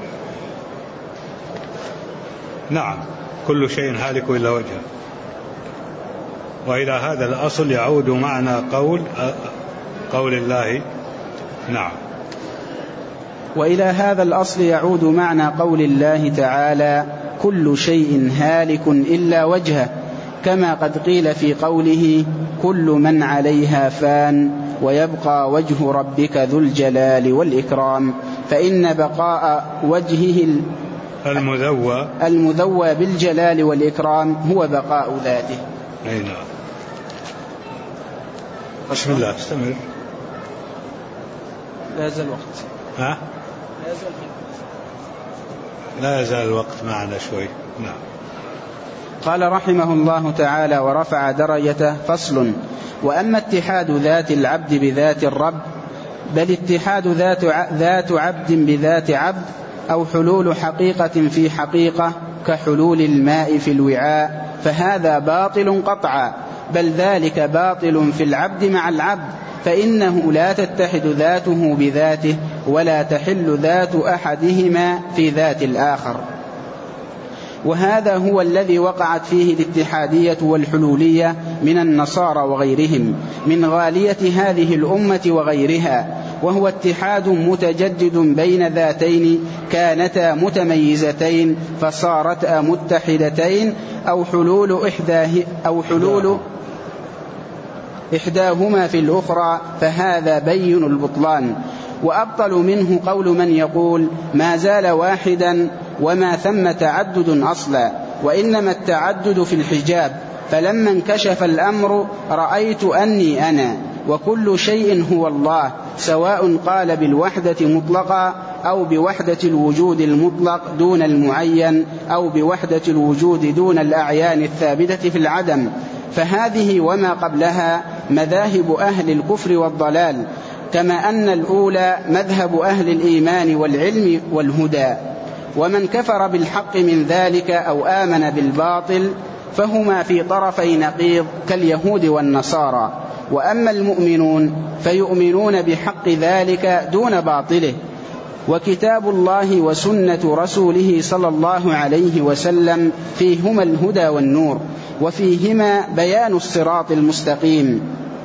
نعم، كل شيء هالك إلا وجهه. وإلى هذا الأصل يعود معنى قول الله. نعم. وإلى هذا الأصل يعود معنى قول الله تعالى كل شيء هالك إلا وجهه، كما قد قيل في قوله كل من عليها فان ويبقى وجه ربك ذو الجلال والإكرام، فإن بقاء وجهه المذوى بالجلال والإكرام هو بقاء ذاته. أي نعم. بسم الله، استمر. لا يزال الوقت. ها؟ لا يزال الوقت معنا شوي. نعم. قال رحمه الله تعالى ورفع درجته. فصل. وأما اتحاد ذات العبد بذات الرب، بل اتحاد ذات عبد بذات عبد، أو حلول حقيقة في حقيقة كحلول الماء في الوعاء، فهذا باطل قطعا، بل ذلك باطل في العبد مع العبد، فإنه لا تتحد ذاته بذاته، ولا تحل ذات أحدهما في ذات الآخر. وهذا هو الذي وقعت فيه الاتحادية والحلولية من النصارى وغيرهم من غالية هذه الأمة وغيرها، وهو اتحاد متجدد بين ذاتين كانتا متميزتين فصارتا متحدتين، أو حلول إحداهما في الأخرى، فهذا بين البطلان. وأبطل منه قول من يقول ما زال واحدا وما ثم تعدد أصلا، وإنما التعدد في الحجاب، فلما انكشف الأمر رأيت أني أنا وكل شيء هو الله، سواء قال بالوحدة مطلقا أو بوحدة الوجود المطلق دون المعين، أو بوحدة الوجود دون الأعيان الثابتة في العدم، فهذه وما قبلها مذاهب أهل الكفر والضلال، كما أن الأولى مذهب أهل الإيمان والعلم والهدى. ومن كفر بالحق من ذلك أو آمن بالباطل فهما في طرفي نقيض كاليهود والنصارى. وأما المؤمنون فيؤمنون بحق ذلك دون باطله، وكتاب الله وسنة رسوله صلى الله عليه وسلم فيهما الهدى والنور، وفيهما بيان الصراط المستقيم،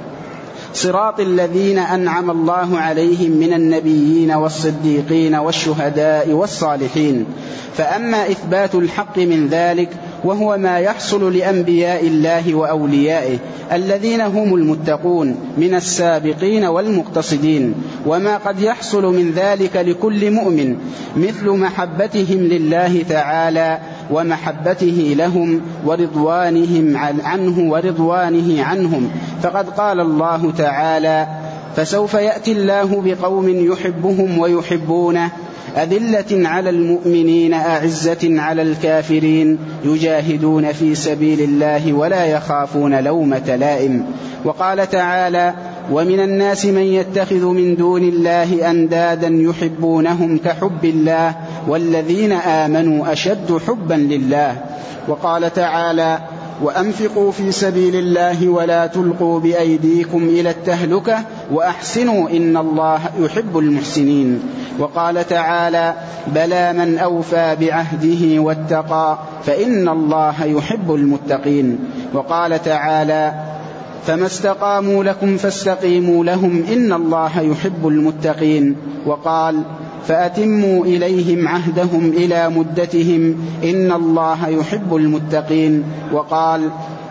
صراط الذين أنعم الله عليهم من النبيين والصديقين والشهداء والصالحين. فأما إثبات الحق من ذلك وهو ما يحصل لأنبياء الله وأوليائه الذين هم المتقون من السابقين والمقتصدين، وما قد يحصل من ذلك لكل مؤمن مثل محبتهم لله تعالى ومحبته لهم ورضوانهم عنه ورضوانه عنهم. فقد قال الله تعالى: فسوف يأتي الله بقوم يحبهم ويحبونه أذلة على المؤمنين أعزة على الكافرين يجاهدون في سبيل الله ولا يخافون لومة لائم. وقال تعالى: ومن الناس من يتخذ من دون الله أندادا يحبونهم كحب الله والذين آمنوا أشد حبا لله. وقال تعالى: وأنفقوا في سبيل الله ولا تلقوا بأيديكم إلى التهلكة وأحسنوا إن الله يحب المحسنين. وقال تعالى: بلى من أوفى بعهده واتقى فإن الله يحب المتقين. وقال تعالى: فما استقاموا لكم فاستقيموا لهم إن الله يحب المتقين. وقال: فأتموا إليهم عهدهم إلى مدتهم إن الله يحب المتقين. وقال: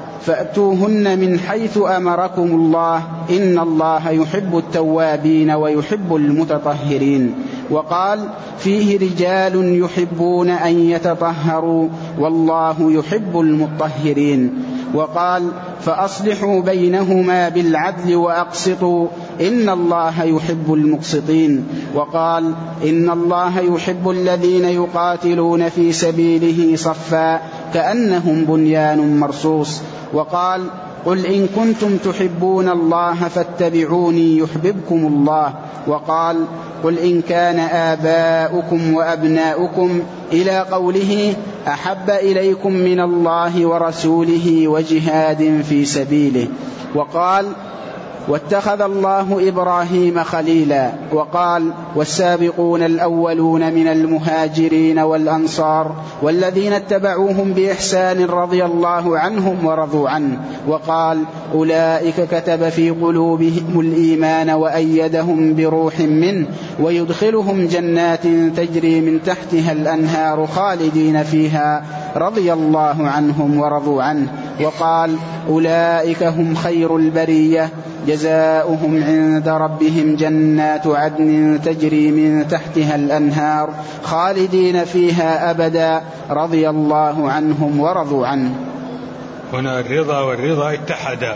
فأتوهن من حيث أمركم الله إن الله يحب التوابين ويحب المتطهرين. وقال: فيه رجال يحبون أن يتطهروا والله يحب المطهرين. وقال: فأصلحوا بينهما بالعدل وأقسطوا إن الله يحب المقسطين. وقال: إن الله يحب الذين يقاتلون في سبيله صفا كأنهم بنيان مرصوص. وقال: قل إن كنتم تحبون الله فاتبعوني يحببكم الله. وقال: قل إن كان آباؤكم وأبناؤكم إلى قوله أحب إليكم من الله ورسوله وجهاد في سبيله. وقال: واتخذ الله إبراهيم خليلا. وقال: والسابقون الأولون من المهاجرين والأنصار والذين اتبعوهم بإحسان رضي الله عنهم ورضوا عنه. وقال: أولئك كتب في قلوبهم الإيمان وأيدهم بروح منه ويدخلهم جنات تجري من تحتها الأنهار خالدين فيها رضي الله عنهم ورضوا عنه. وقال: أولئك هم خير البرية جزاؤهم عند ربهم جنات عدن تجري من تحتها الأنهار خالدين فيها أبدا رضي الله عنهم ورضوا عنه. هنا الرضا والرضا اتحدا،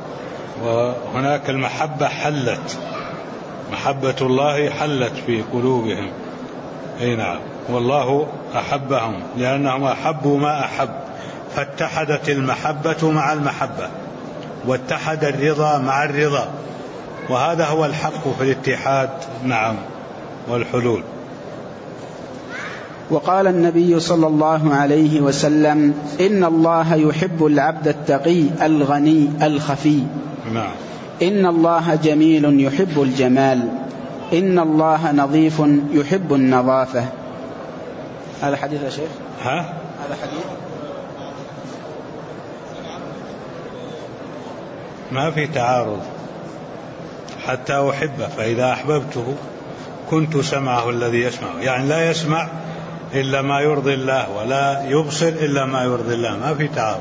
وهناك المحبة حلت، محبة الله حلت في قلوبهم. أي نعم، والله أحبهم لأنهم أحبوا ما أحب، فاتحدت المحبة مع المحبة واتحد الرضا مع الرضا، وهذا هو الحق في الاتحاد نعم والحلول. وقال النبي صلى الله عليه وسلم: إن الله يحب العبد التقي الغني الخفي. نعم. إن الله جميل يحب الجمال. إن الله نظيف يحب النظافة. هذا حديث يا شيخ؟ هذا حديث ما في تعارض، حتى أحبه فإذا أحببته كنت سمعه الذي يسمع، يعني لا يسمع إلا ما يرضي الله ولا يبصر إلا ما يرضي الله، ما في تعارض.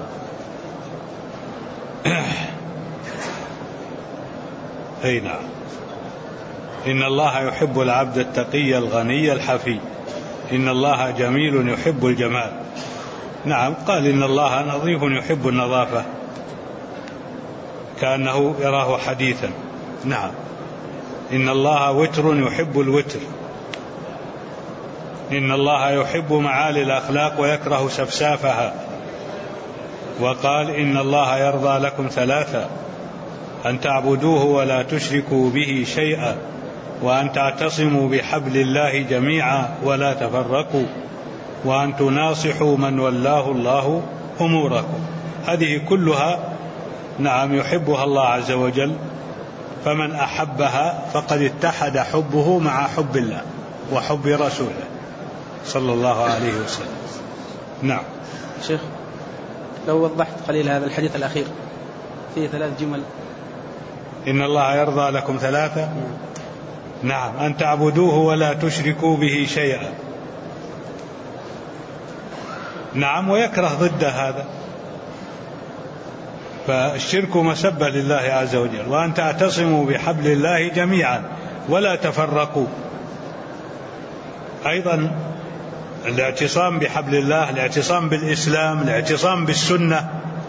أي نعم. إن الله يحب العبد التقي الغني الحفي. إن الله جميل يحب الجمال. نعم، قال إن الله نظيف يحب النظافة، كأنه يراه حديثا. نعم. إن الله وتر يحب الوتر. إن الله يحب معالي الأخلاق ويكره سفسافها. وقال إن الله يرضى لكم ثلاثة: أن تعبدوه ولا تشركوا به شيئا، وأن تعتصموا بحبل الله جميعا ولا تفرقوا، وأن تناصحوا من ولاه الله أموركم. هذه كلها نعم يحبها الله عز وجل، فمن أحبها فقد اتحد حبه مع حب الله وحب رسوله صلى الله عليه وسلم. نعم. شيخ لو وضحت قليل هذا الحديث الأخير فيه 3 جمل. إن الله يرضى لكم ثلاثة. نعم. أن تعبدوه ولا تشركوا به شيئا. نعم. ويكره ضد هذا، فالشرك مسبة لله عز وجل. وأن تعتصموا بحبل الله جميعا ولا تفرقوا. أيضا الاعتصام بحبل الله، الاعتصام بالإسلام، الاعتصام بالسنة،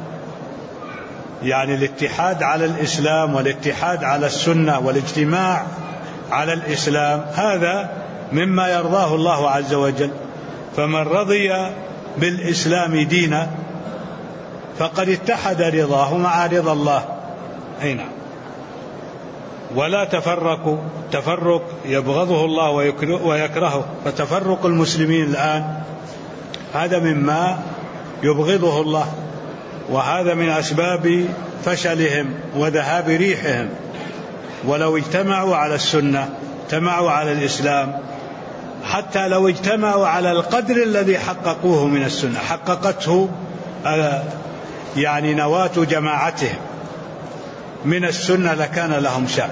يعني الاتحاد على الإسلام والاتحاد على السنة والاجتماع على الإسلام، هذا مما يرضاه الله عز وجل. فمن رضي بالإسلام دينا فقد اتحد رضاه مع رضا الله. نعم. ولا تفرقوا. تفرق يبغضه الله ويكرهه، فتفرق المسلمين الآن هذا مما يبغضه الله، وهذا من أسباب فشلهم وذهاب ريحهم. ولو اجتمعوا على السنة، اجتمعوا على الإسلام، حتى لو اجتمعوا على القدر الذي حققوه من السنة، حققته يعني نواة جماعتهم من السنة، لكان لهم شأن.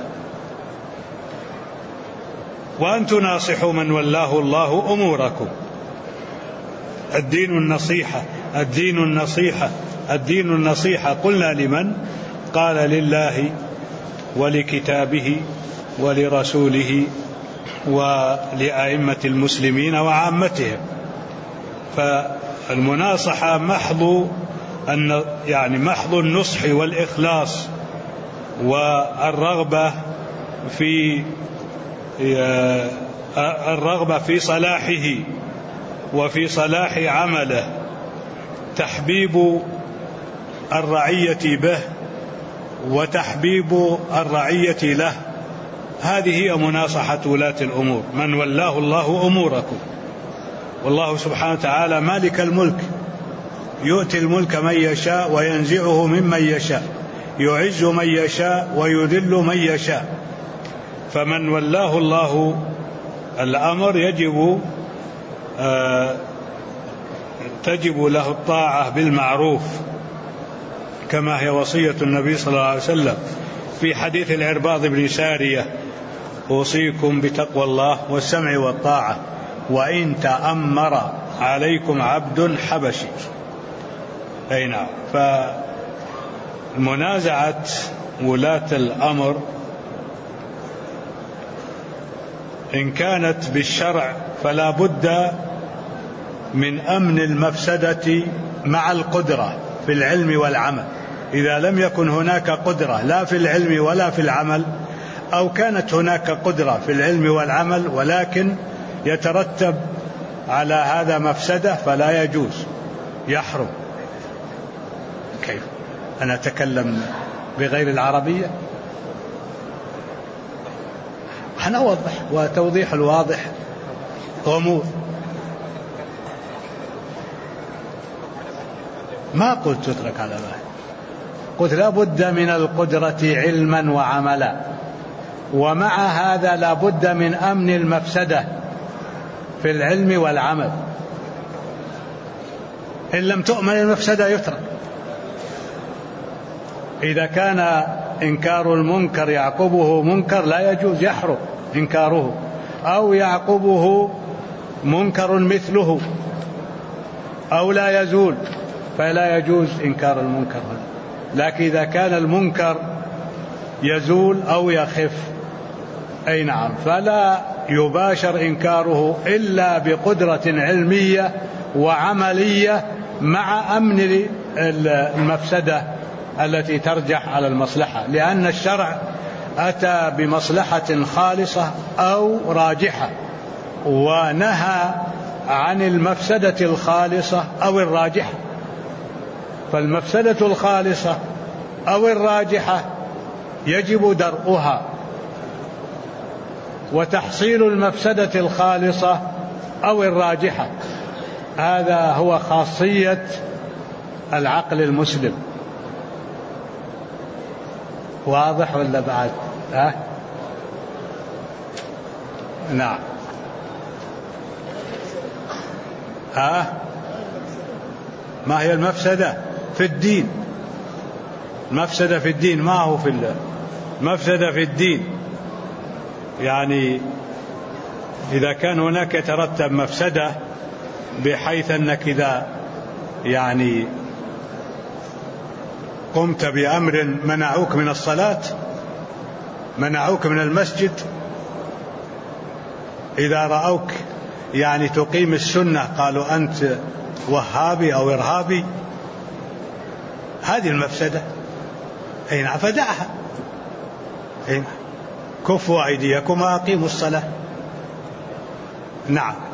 وأن تناصحوا من ولاه الله أموركم. الدين النصيحة، الدين النصيحة، الدين النصيحة. قلنا لمن؟ قال لله ولكتابه ولرسوله ولأئمة المسلمين وعامتهم. فالمناصحة محض محض النصح والإخلاص والرغبة في صلاحه وفي صلاح عمله، تحبيب الرعية به وتحبيب الرعية له. هذه هي مناصحة ولاة الأمور، من ولاه الله أموركم. والله سبحانه وتعالى مالك الملك، يؤتي الملك من يشاء وينزعه ممن يشاء، يعز من يشاء ويذل من يشاء. فمن ولاه الله الأمر تجب له الطاعة بالمعروف، كما هي وصية النبي صلى الله عليه وسلم في حديث العرباض بن سارية: أوصيكم بتقوى الله والسمع والطاعة وإن تأمر عليكم عبد حبشي. أي نعم. فمنازعة ولاة الأمر إن كانت بالشرع فلا بد من أمن المفسدة مع القدرة في العلم والعمل. إذا لم يكن هناك قدرة لا في العلم ولا في العمل، أو كانت هناك قدرة في العلم والعمل ولكن يترتب على هذا مفسدة، فلا يجوز، يحرم. كيف أنا أتكلم بغير العربية؟ حنوضح، وتوضيح الواضح غموض. ما قلت تترك على ذلك، قلت لا بد من القدرة علما وعملا، ومع هذا لا بد من أمن المفسدة في العلم والعمل. إن لم تؤمن المفسدة يترك. إذا كان إنكار المنكر يعقبه منكر لا يجوز، يحرم إنكاره، أو يعقبه منكر مثله أو لا يزول، فلا يجوز إنكار المنكر. لكن إذا كان المنكر يزول أو يخف، أي نعم، فلا يباشر إنكاره إلا بقدرة علمية وعملية مع أمن المفسدة التي ترجح على المصلحة، لأن الشرع أتى بمصلحة خالصة أو راجحة، ونهى عن المفسدة الخالصة أو الراجحة. فالمفسدة الخالصة أو الراجحة يجب درءها، وتحصيل المفسدة الخالصة أو الراجحة هذا هو خاصية العقل المسلم. واضح ولا بعد؟ نعم. ما هي المفسدة في الدين؟ المفسدة في الدين ما هو في المفسدة في الدين، يعني إذا كان هناك يترتب مفسدة بحيث أنك إذا يعني قمت بأمر منعوك من الصلاة، منعوك من المسجد، إذا رأوك يعني تقيم السنة قالوا أنت وهابي أو إرهابي، هذه المفسدة. أين فدعها، أين كفوا أيديكم وأقيموا الصلاة. نعم.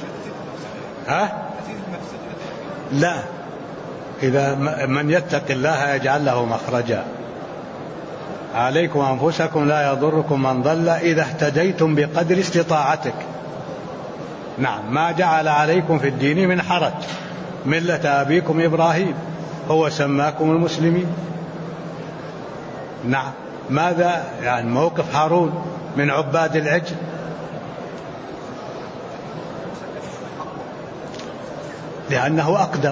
لا، إذا من يتق الله يجعل له مخرجا. عليكم أنفسكم لا يضركم من ضل إذا اهتديتم بقدر استطاعتك. نعم. ما جعل عليكم في الدين من حرج، ملة أبيكم إبراهيم هو سماكم المسلمين. نعم. ماذا يعني موقف هارون من عباد العجل؟ لأنه أقدر.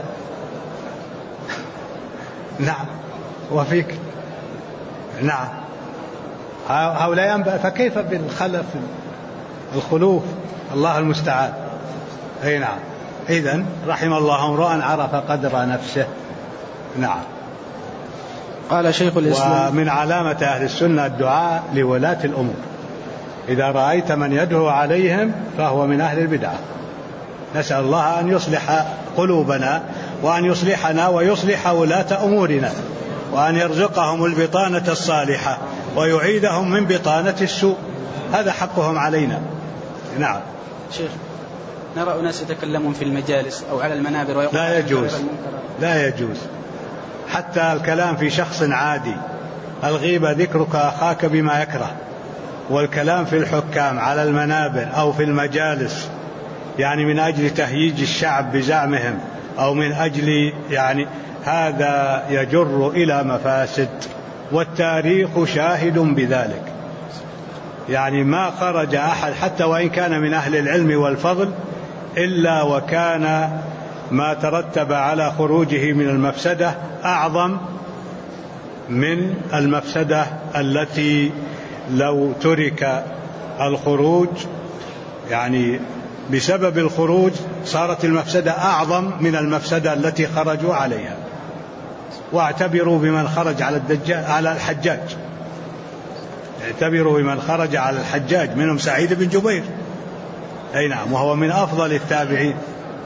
نعم. وفيك. نعم. هؤلاء ينبأ، فكيف بالخلف الخلوف؟ الله المستعان. أي نعم. إذن رحم الله امرؤا عرف قدر نفسه. نعم. قال شيخ الإسلام: ومن علامة أهل السنة الدعاء لولاة الأمور، إذا رأيت من يدعو عليهم فهو من أهل البدعة. نسأل الله أن يصلح قلوبنا وأن يصلحنا ويصلح ولاة أمورنا، وأن يرزقهم البطانة الصالحة ويعيدهم من بطانة السوء، هذا حقهم علينا. نعم. شيخ، نرى أناس يتكلمون في المجالس أو على المنابر لا يجوز، لا يجوز. حتى الكلام في شخص عادي، الغيبة ذكرك أخاك بما يكره، والكلام في الحكام على المنابر أو في المجالس يعني من أجل تهييج الشعب بزعمهم أو من أجل يعني هذا يجر إلى مفاسد، والتاريخ شاهد بذلك. يعني ما خرج أحد حتى وإن كان من أهل العلم والفضل إلا وكان ما ترتب على خروجه من المفسدة أعظم من المفسدة التي لو ترك الخروج، يعني بسبب الخروج صارت المفسدة أعظم من المفسدة التي خرجوا عليها. واعتبروا بمن خرج على الحجاج، اعتبروا بمن خرج على الحجاج، منهم سعيد بن جبير. أي نعم. وهو من أفضل التابعين.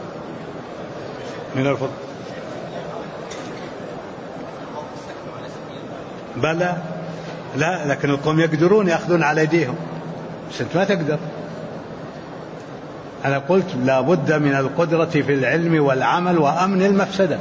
من الفضل. بلى، لا، لكن القوم يقدرون يأخذون على أيديهم، بس أنت ما تقدر. أنا قلت لا بد من القدرة في العلم والعمل وأمن المفسدة.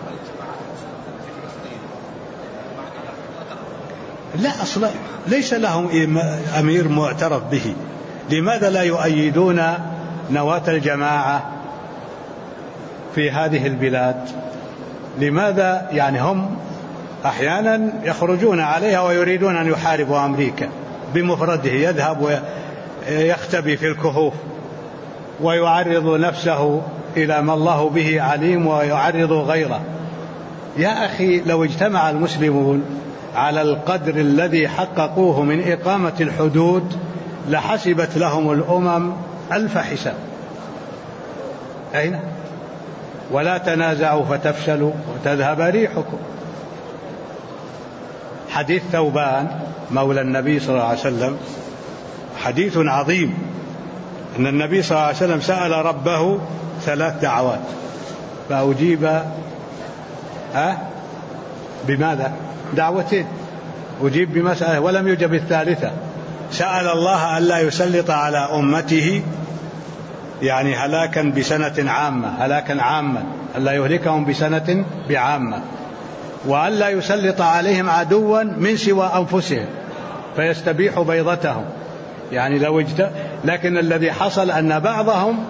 لا، أصلا ليس لهم أمير معترف به. لماذا لا يؤيدون نواة الجماعة في هذه البلاد؟ لماذا يعني هم أحيانا يخرجون عليها ويريدون أن يحاربوا أمريكا بمفرده، يذهب ويختبي في الكهوف ويعرض نفسه إلى ما الله به عليم ويعرض غيره. يا أخي، لو اجتمع المسلمون على القدر الذي حققوه من إقامة الحدود لحسبت لهم الأمم 1000 حساب. أين؟ ولا تنازعوا فتفشلوا وتذهب ريحكم. حديث ثوبان مولى النبي صلى الله عليه وسلم حديث عظيم، أن النبي صلى الله عليه وسلم سأل ربه 3 دعوات فأجيب بماذا؟ 2 أجيب بمسألة ولم يجب الثالثة. سأل الله ألا يسلط على أمته يعني هلاكا بسنة عامة، هلاكا عاما، ألا يهلكهم بسنة بعامة، وألا يسلط عليهم عدوا من سوى أنفسهم فيستبيح بيضتهم. يعني لكن الذي حصل أن بعضهم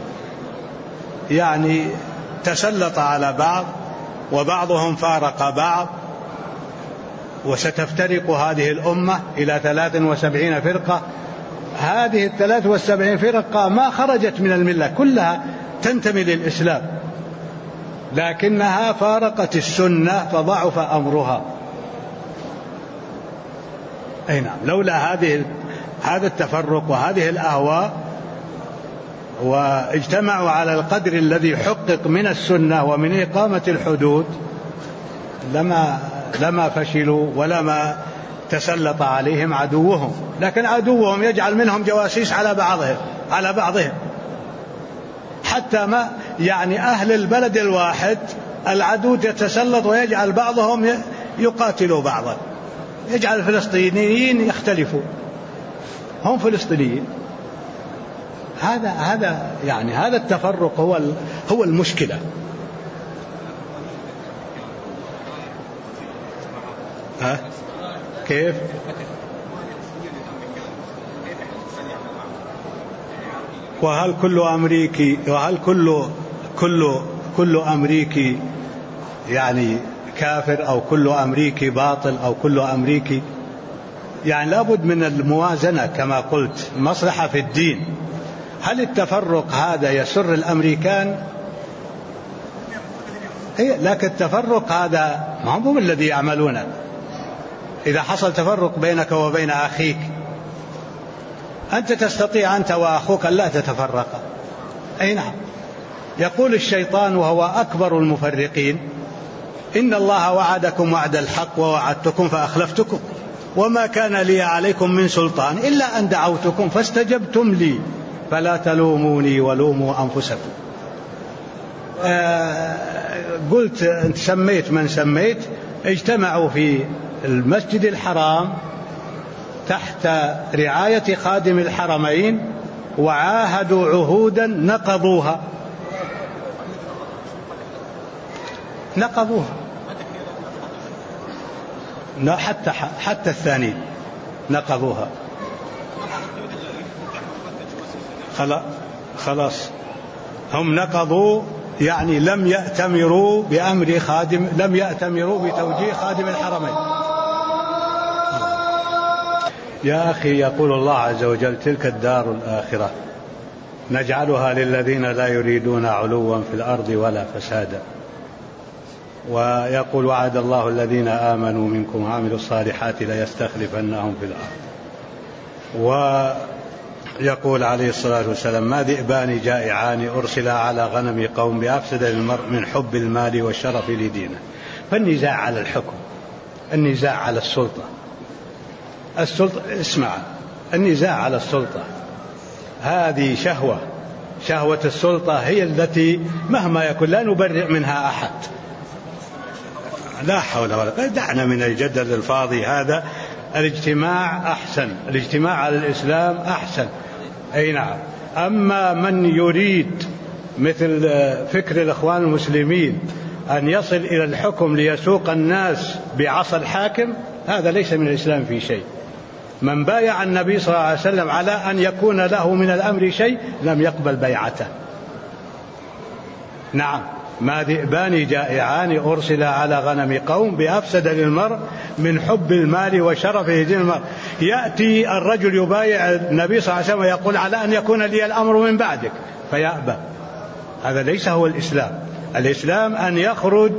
يعني تسلط على بعض، وبعضهم فارق بعض، وستفترق هذه الأمة إلى 73 فرقة. هذه 73 فرقة ما خرجت من الملة، كلها تنتمي للإسلام، لكنها فارقت السنة فضعف أمرها. أي نعم، لولا هذا التفرق وهذه الأهواء واجتمعوا على القدر الذي حقق من السنة ومن إقامة الحدود لما فشلوا ولما تسلط عليهم عدوهم. لكن عدوهم يجعل منهم جواسيس على بعضهم حتى ما يعني أهل البلد الواحد العدو يتسلط ويجعل بعضهم يقاتلوا بعضا، يجعل الفلسطينيين يختلفوا، هم فلسطينيين. هذا التفرق هو المشكلة. كيف؟ وهل كل أمريكي يعني كافر، أو كل أمريكي باطل، أو كل أمريكي يعني لابد من الموازنة كما قلت، مصلحة في الدين. هل التفرق هذا يسر الأمريكان؟ لكن التفرق هذا ما هم الذي يعملونه. إذا حصل تفرق بينك وبين أخيك، أنت تستطيع أنت وأخوك لا تتفرقا. أي نعم. يقول الشيطان وهو أكبر المفرقين: إن الله وعدكم وعد الحق ووعدتكم فأخلفتكم وما كان لي عليكم من سلطان إلا أن دعوتكم فاستجبتم لي فلا تلوموني ولوموا أنفسكم. قلت أنت سميت من سميت، اجتمعوا في المسجد الحرام تحت رعاية خادم الحرمين وعاهدوا عهودا نقضوها. حتى الثاني نقضوها. خلاص هم نقضوا، يعني لم يأتمروا بأمر خادم، لم يأتمروا بتوجيه خادم الحرمين. يا أخي، يقول الله عز وجل: تلك الدار الآخرة نجعلها للذين لا يريدون علوا في الأرض ولا فسادا. ويقول: وعد الله الذين آمنوا منكم وعملوا الصالحات ليستخلفنهم في الأرض. ويقول عليه الصلاة والسلام: ما ذئبان جائعان أرسلا على غنم قوم بأفسد للمرء من حب المال والشرف لدينه. فالنزاع على الحكم، النزاع على السلطة، اسمع، النزاع على السلطة هذه شهوة السلطة هي التي مهما يكون لا نبرئ منها أحد. لا حول ولا قوة. دعنا من الجدل الفاضي هذا. الاجتماع أحسن، الاجتماع على الإسلام أحسن. أي نعم. أما من يريد مثل فكر الإخوان المسلمين أن يصل إلى الحكم ليسوق الناس بعصا الحاكم، هذا ليس من الإسلام في شيء. من بايع النبي صلى الله عليه وسلم على أن يكون له من الأمر شيء لم يقبل بيعته. نعم. ما ذئبان جائعان أرسل على غنم قوم بأفسد للمرء من حب المال وشرفه دين المرء. يأتي الرجل يبايع النبي صلى الله عليه وسلم ويقول: على أن يكون لي الأمر من بعدك، فيأبى. هذا ليس هو الإسلام. الإسلام أن يخرج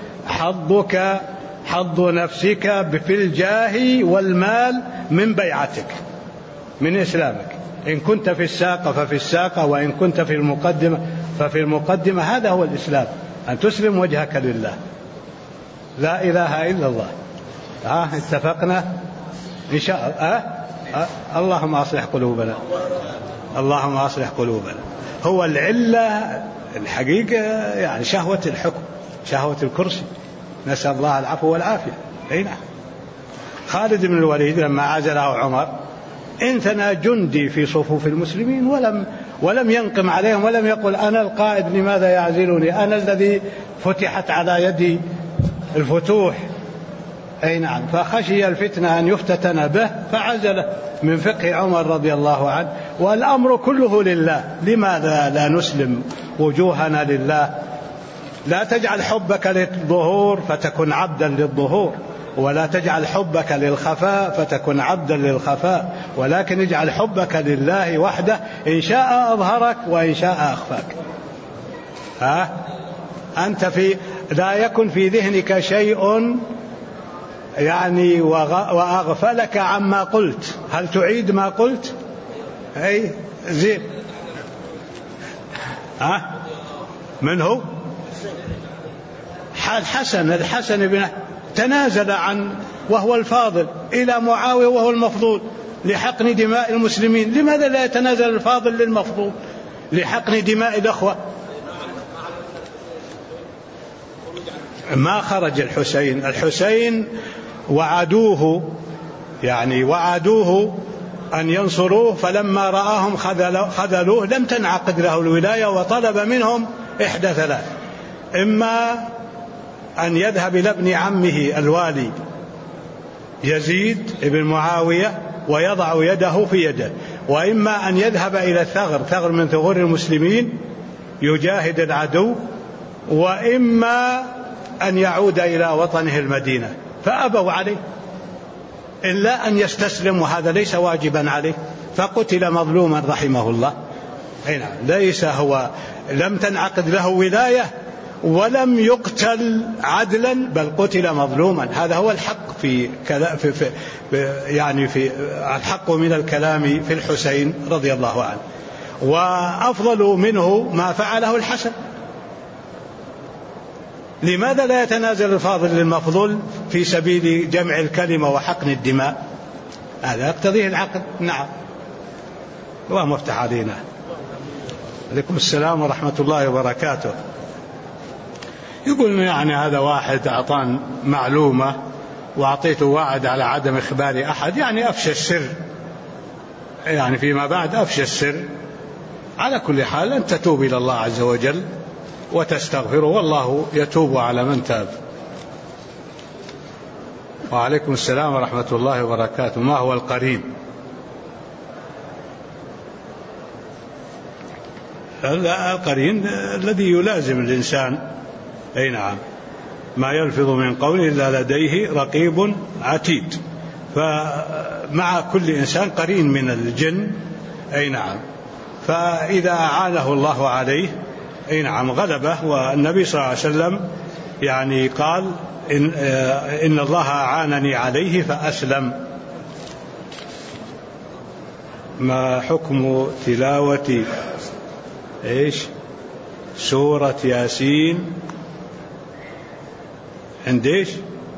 حظ نفسك في الجاه والمال من بيعتك، من إسلامك. إن كنت في الساقة ففي الساقة، وإن كنت في المقدمة ففي المقدمة. هذا هو الإسلام، أن تسلم وجهك لله. لا إله إلا الله. اتفقنا إن شاء الله. اللهم أصلح قلوبنا، اللهم أصلح قلوبنا. هو العلة الحقيقة يعني شهوة الحكم، شهوة الكرسي. نسأل الله العفو والعافية. أي نعم. خالد بن الوليد لما عزله عمر انثنى جندي في صفوف المسلمين ولم ينقم عليهم ولم يقل أنا القائد لماذا يعزلوني، أنا الذي فتحت على يدي الفتوح. أي نعم. فخشي الفتنة أن يفتتن به فعزله من فقه عمر رضي الله عنه. والأمر كله لله، لماذا لا نسلم وجوهنا لله؟ لا تجعل حبك للظهور فتكن عبدا للظهور، ولا تجعل حبك للخفاء فتكن عبدا للخفاء، ولكن اجعل حبك لله وحده، إن شاء أظهرك وإن شاء أخفاك. أنت لا يكن في ذهنك شيء يعني وأغفلك عما قلت. هل تعيد ما قلت؟ أي زين. من هو؟ الحسن بن تنازل عن وهو الفاضل إلى معاوية وهو المفضول لحقن دماء المسلمين. لماذا لا يتنازل الفاضل للمفضول لحقن دماء الأخوة؟ ما خرج الحسين وعدوه أن ينصروه، فلما رآهم خذلوه لم تنعقد له الولاية، وطلب منهم إحدى ثلاث: إما أن يذهب إلى ابن عمه الوالي يزيد بن معاوية ويضع يده في يده، وإما أن يذهب إلى ثغر من ثغور المسلمين يجاهد العدو، وإما أن يعود إلى وطنه المدينة. فأبوا عليه إلا أن يستسلم، وهذا ليس واجبا عليه، فقتل مظلوما رحمه الله. ليس هو لم تنعقد له ولاية ولم يقتل عدلا، بل قتل مظلوما. هذا هو الحق في الحق من الكلام في الحسين رضي الله عنه. وأفضل منه ما فعله الحسن. لماذا لا يتنازل الفاضل للمفضول في سبيل جمع الكلمة وحقن الدماء؟ هذا يقتضيه العقل. نعم. اللهم افتح علينا. عليكم السلام ورحمة الله وبركاته. يقول هذا واحد أعطان معلومة وأعطيته وعد على عدم إخبار أحد، أفشى السر، فيما بعد أفشى السر. على كل حال أن تتوب إلى الله عز وجل وتستغفره، والله يتوب على من تاب. وعليكم السلام ورحمة الله وبركاته. ما هو القرين؟ القرين الذي يلازم الإنسان. أي نعم. ما يلفظ من قول إلا لديه رقيب عتيد. فمع كل إنسان قرين من الجن. أي نعم. فإذا أعانه الله عليه غلبه. والنبي صلى الله عليه وسلم قال إن الله أعانني عليه فأسلم. ما حكم تلاوة سورة ياسين عند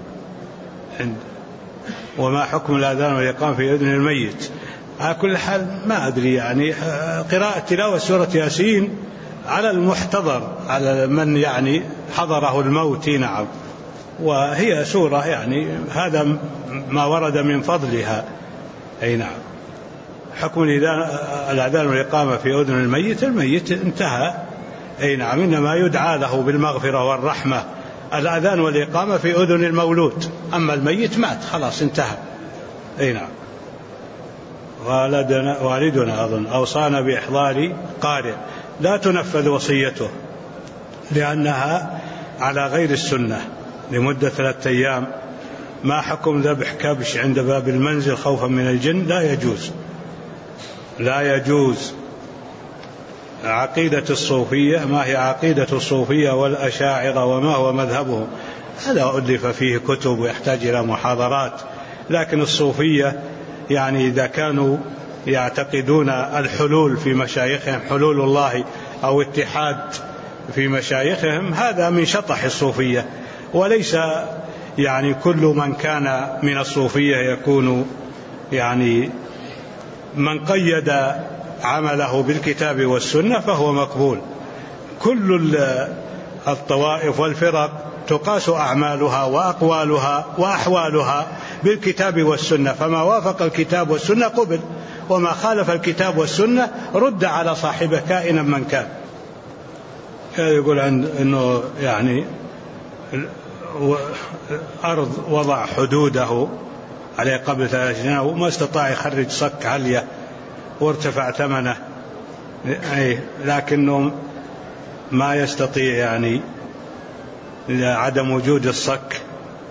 وما حكم الأذان والإقامة في أذن الميت؟ على كل حال ما أدري، قراءة تلاوة سورة ياسين على المحتضر، على من حضره الموت. نعم. وهي سورة هذا ما ورد من فضلها. أي نعم. حكم الأذان والإقامة في أذن الميت انتهى. أي نعم. إنما يدعى له بالمغفرة والرحمة. الأذان والإقامة في أذن المولود، أما الميت مات خلاص انتهى. أي نعم. والدنا أظن أوصانا بإحضار قارئ، لا تنفذ وصيته لأنها على غير السنة لمدة 3 أيام. ما حكم ذبح كبش عند باب المنزل خوفا من الجن؟ لا يجوز. عقيدة الصوفية، ما هي عقيدة الصوفية والأشاعرة وما هو مذهبهم؟ هذا ألف فيه كتب ويحتاج إلى محاضرات. لكن الصوفية إذا كانوا يعتقدون الحلول في مشايخهم، حلول الله أو اتحاد في مشايخهم، هذا من شطح الصوفية. وليس كل من كان من الصوفية يكون من قيد عمله بالكتاب والسنة فهو مقبول. كل الطوائف والفرق تقاس أعمالها وأقوالها وأحوالها بالكتاب والسنة، فما وافق الكتاب والسنة قبل، وما خالف الكتاب والسنة رد على صاحبه كائنا من كان. يقول أنه يعني أرض وضع حدوده عليه قبل 3 سنين وما استطاع يخرج صك علية وارتفع ثمنه، لكنه ما يستطيع يعني عدم وجود الصك.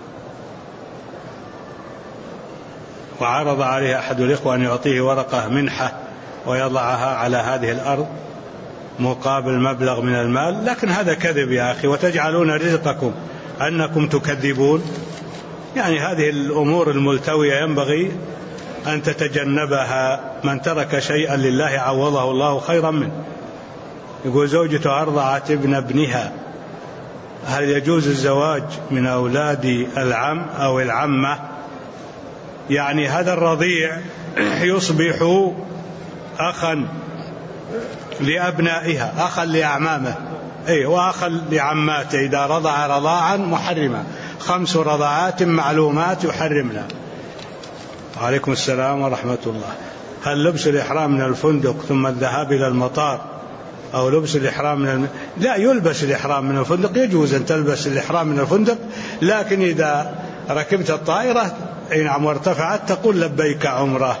وعرض عليه أحد الإخوة أن يعطيه ورقة منحة ويضعها على هذه الأرض مقابل مبلغ من المال، لكن هذا كذب يا أخي، وتجعلون رزقكم أنكم تكذبون. يعني هذه الأمور الملتوية ينبغي أن تتجنبها. من ترك شيئا لله عوضه الله خيرا منه. يقول زوجته أرضعت ابنها، هل يجوز الزواج من أولاد العم أو العمة؟ يعني هذا الرضيع يصبح أخا لأبنائها، أخا لأعمامه، وأخا لعماته إذا رضع رضاعا محرما، 5 رضعات معلومات يحرمنا. وعليكم السلام ورحمة الله. هل لبس الإحرام من الفندق ثم الذهاب إلى المطار أو لبس الإحرام لا يلبس الإحرام من الفندق، يجوز أن تلبس الإحرام من الفندق، لكن إذا ركبت الطائرة نعم وارتفعت تقول لبيك عمره،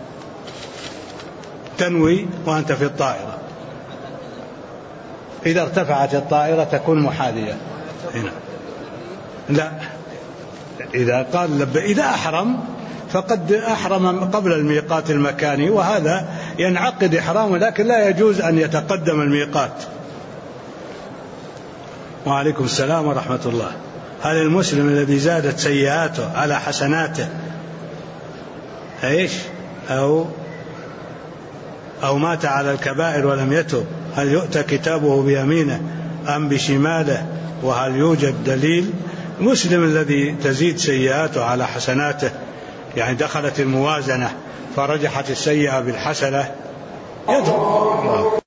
تنوي وأنت في الطائرة. إذا ارتفعت الطائرة تكون محاذية هنا. لا، إذا قال إذا أحرم فقد أحرم قبل الميقات المكاني، وهذا ينعقد إحرامه، لكن لا يجوز أن يتقدم الميقات. وعليكم السلام ورحمة الله. هل المسلم الذي زادت سيئاته على حسناته أو مات على الكبائر ولم يتب، هل يؤتى كتابه بيمينه أم بشماله؟ وهل يوجد دليل؟ المسلم الذي تزيد سيئاته على حسناته، يعني دخلت الموازنة فرجحت السيئة بالحسنة، يتوب.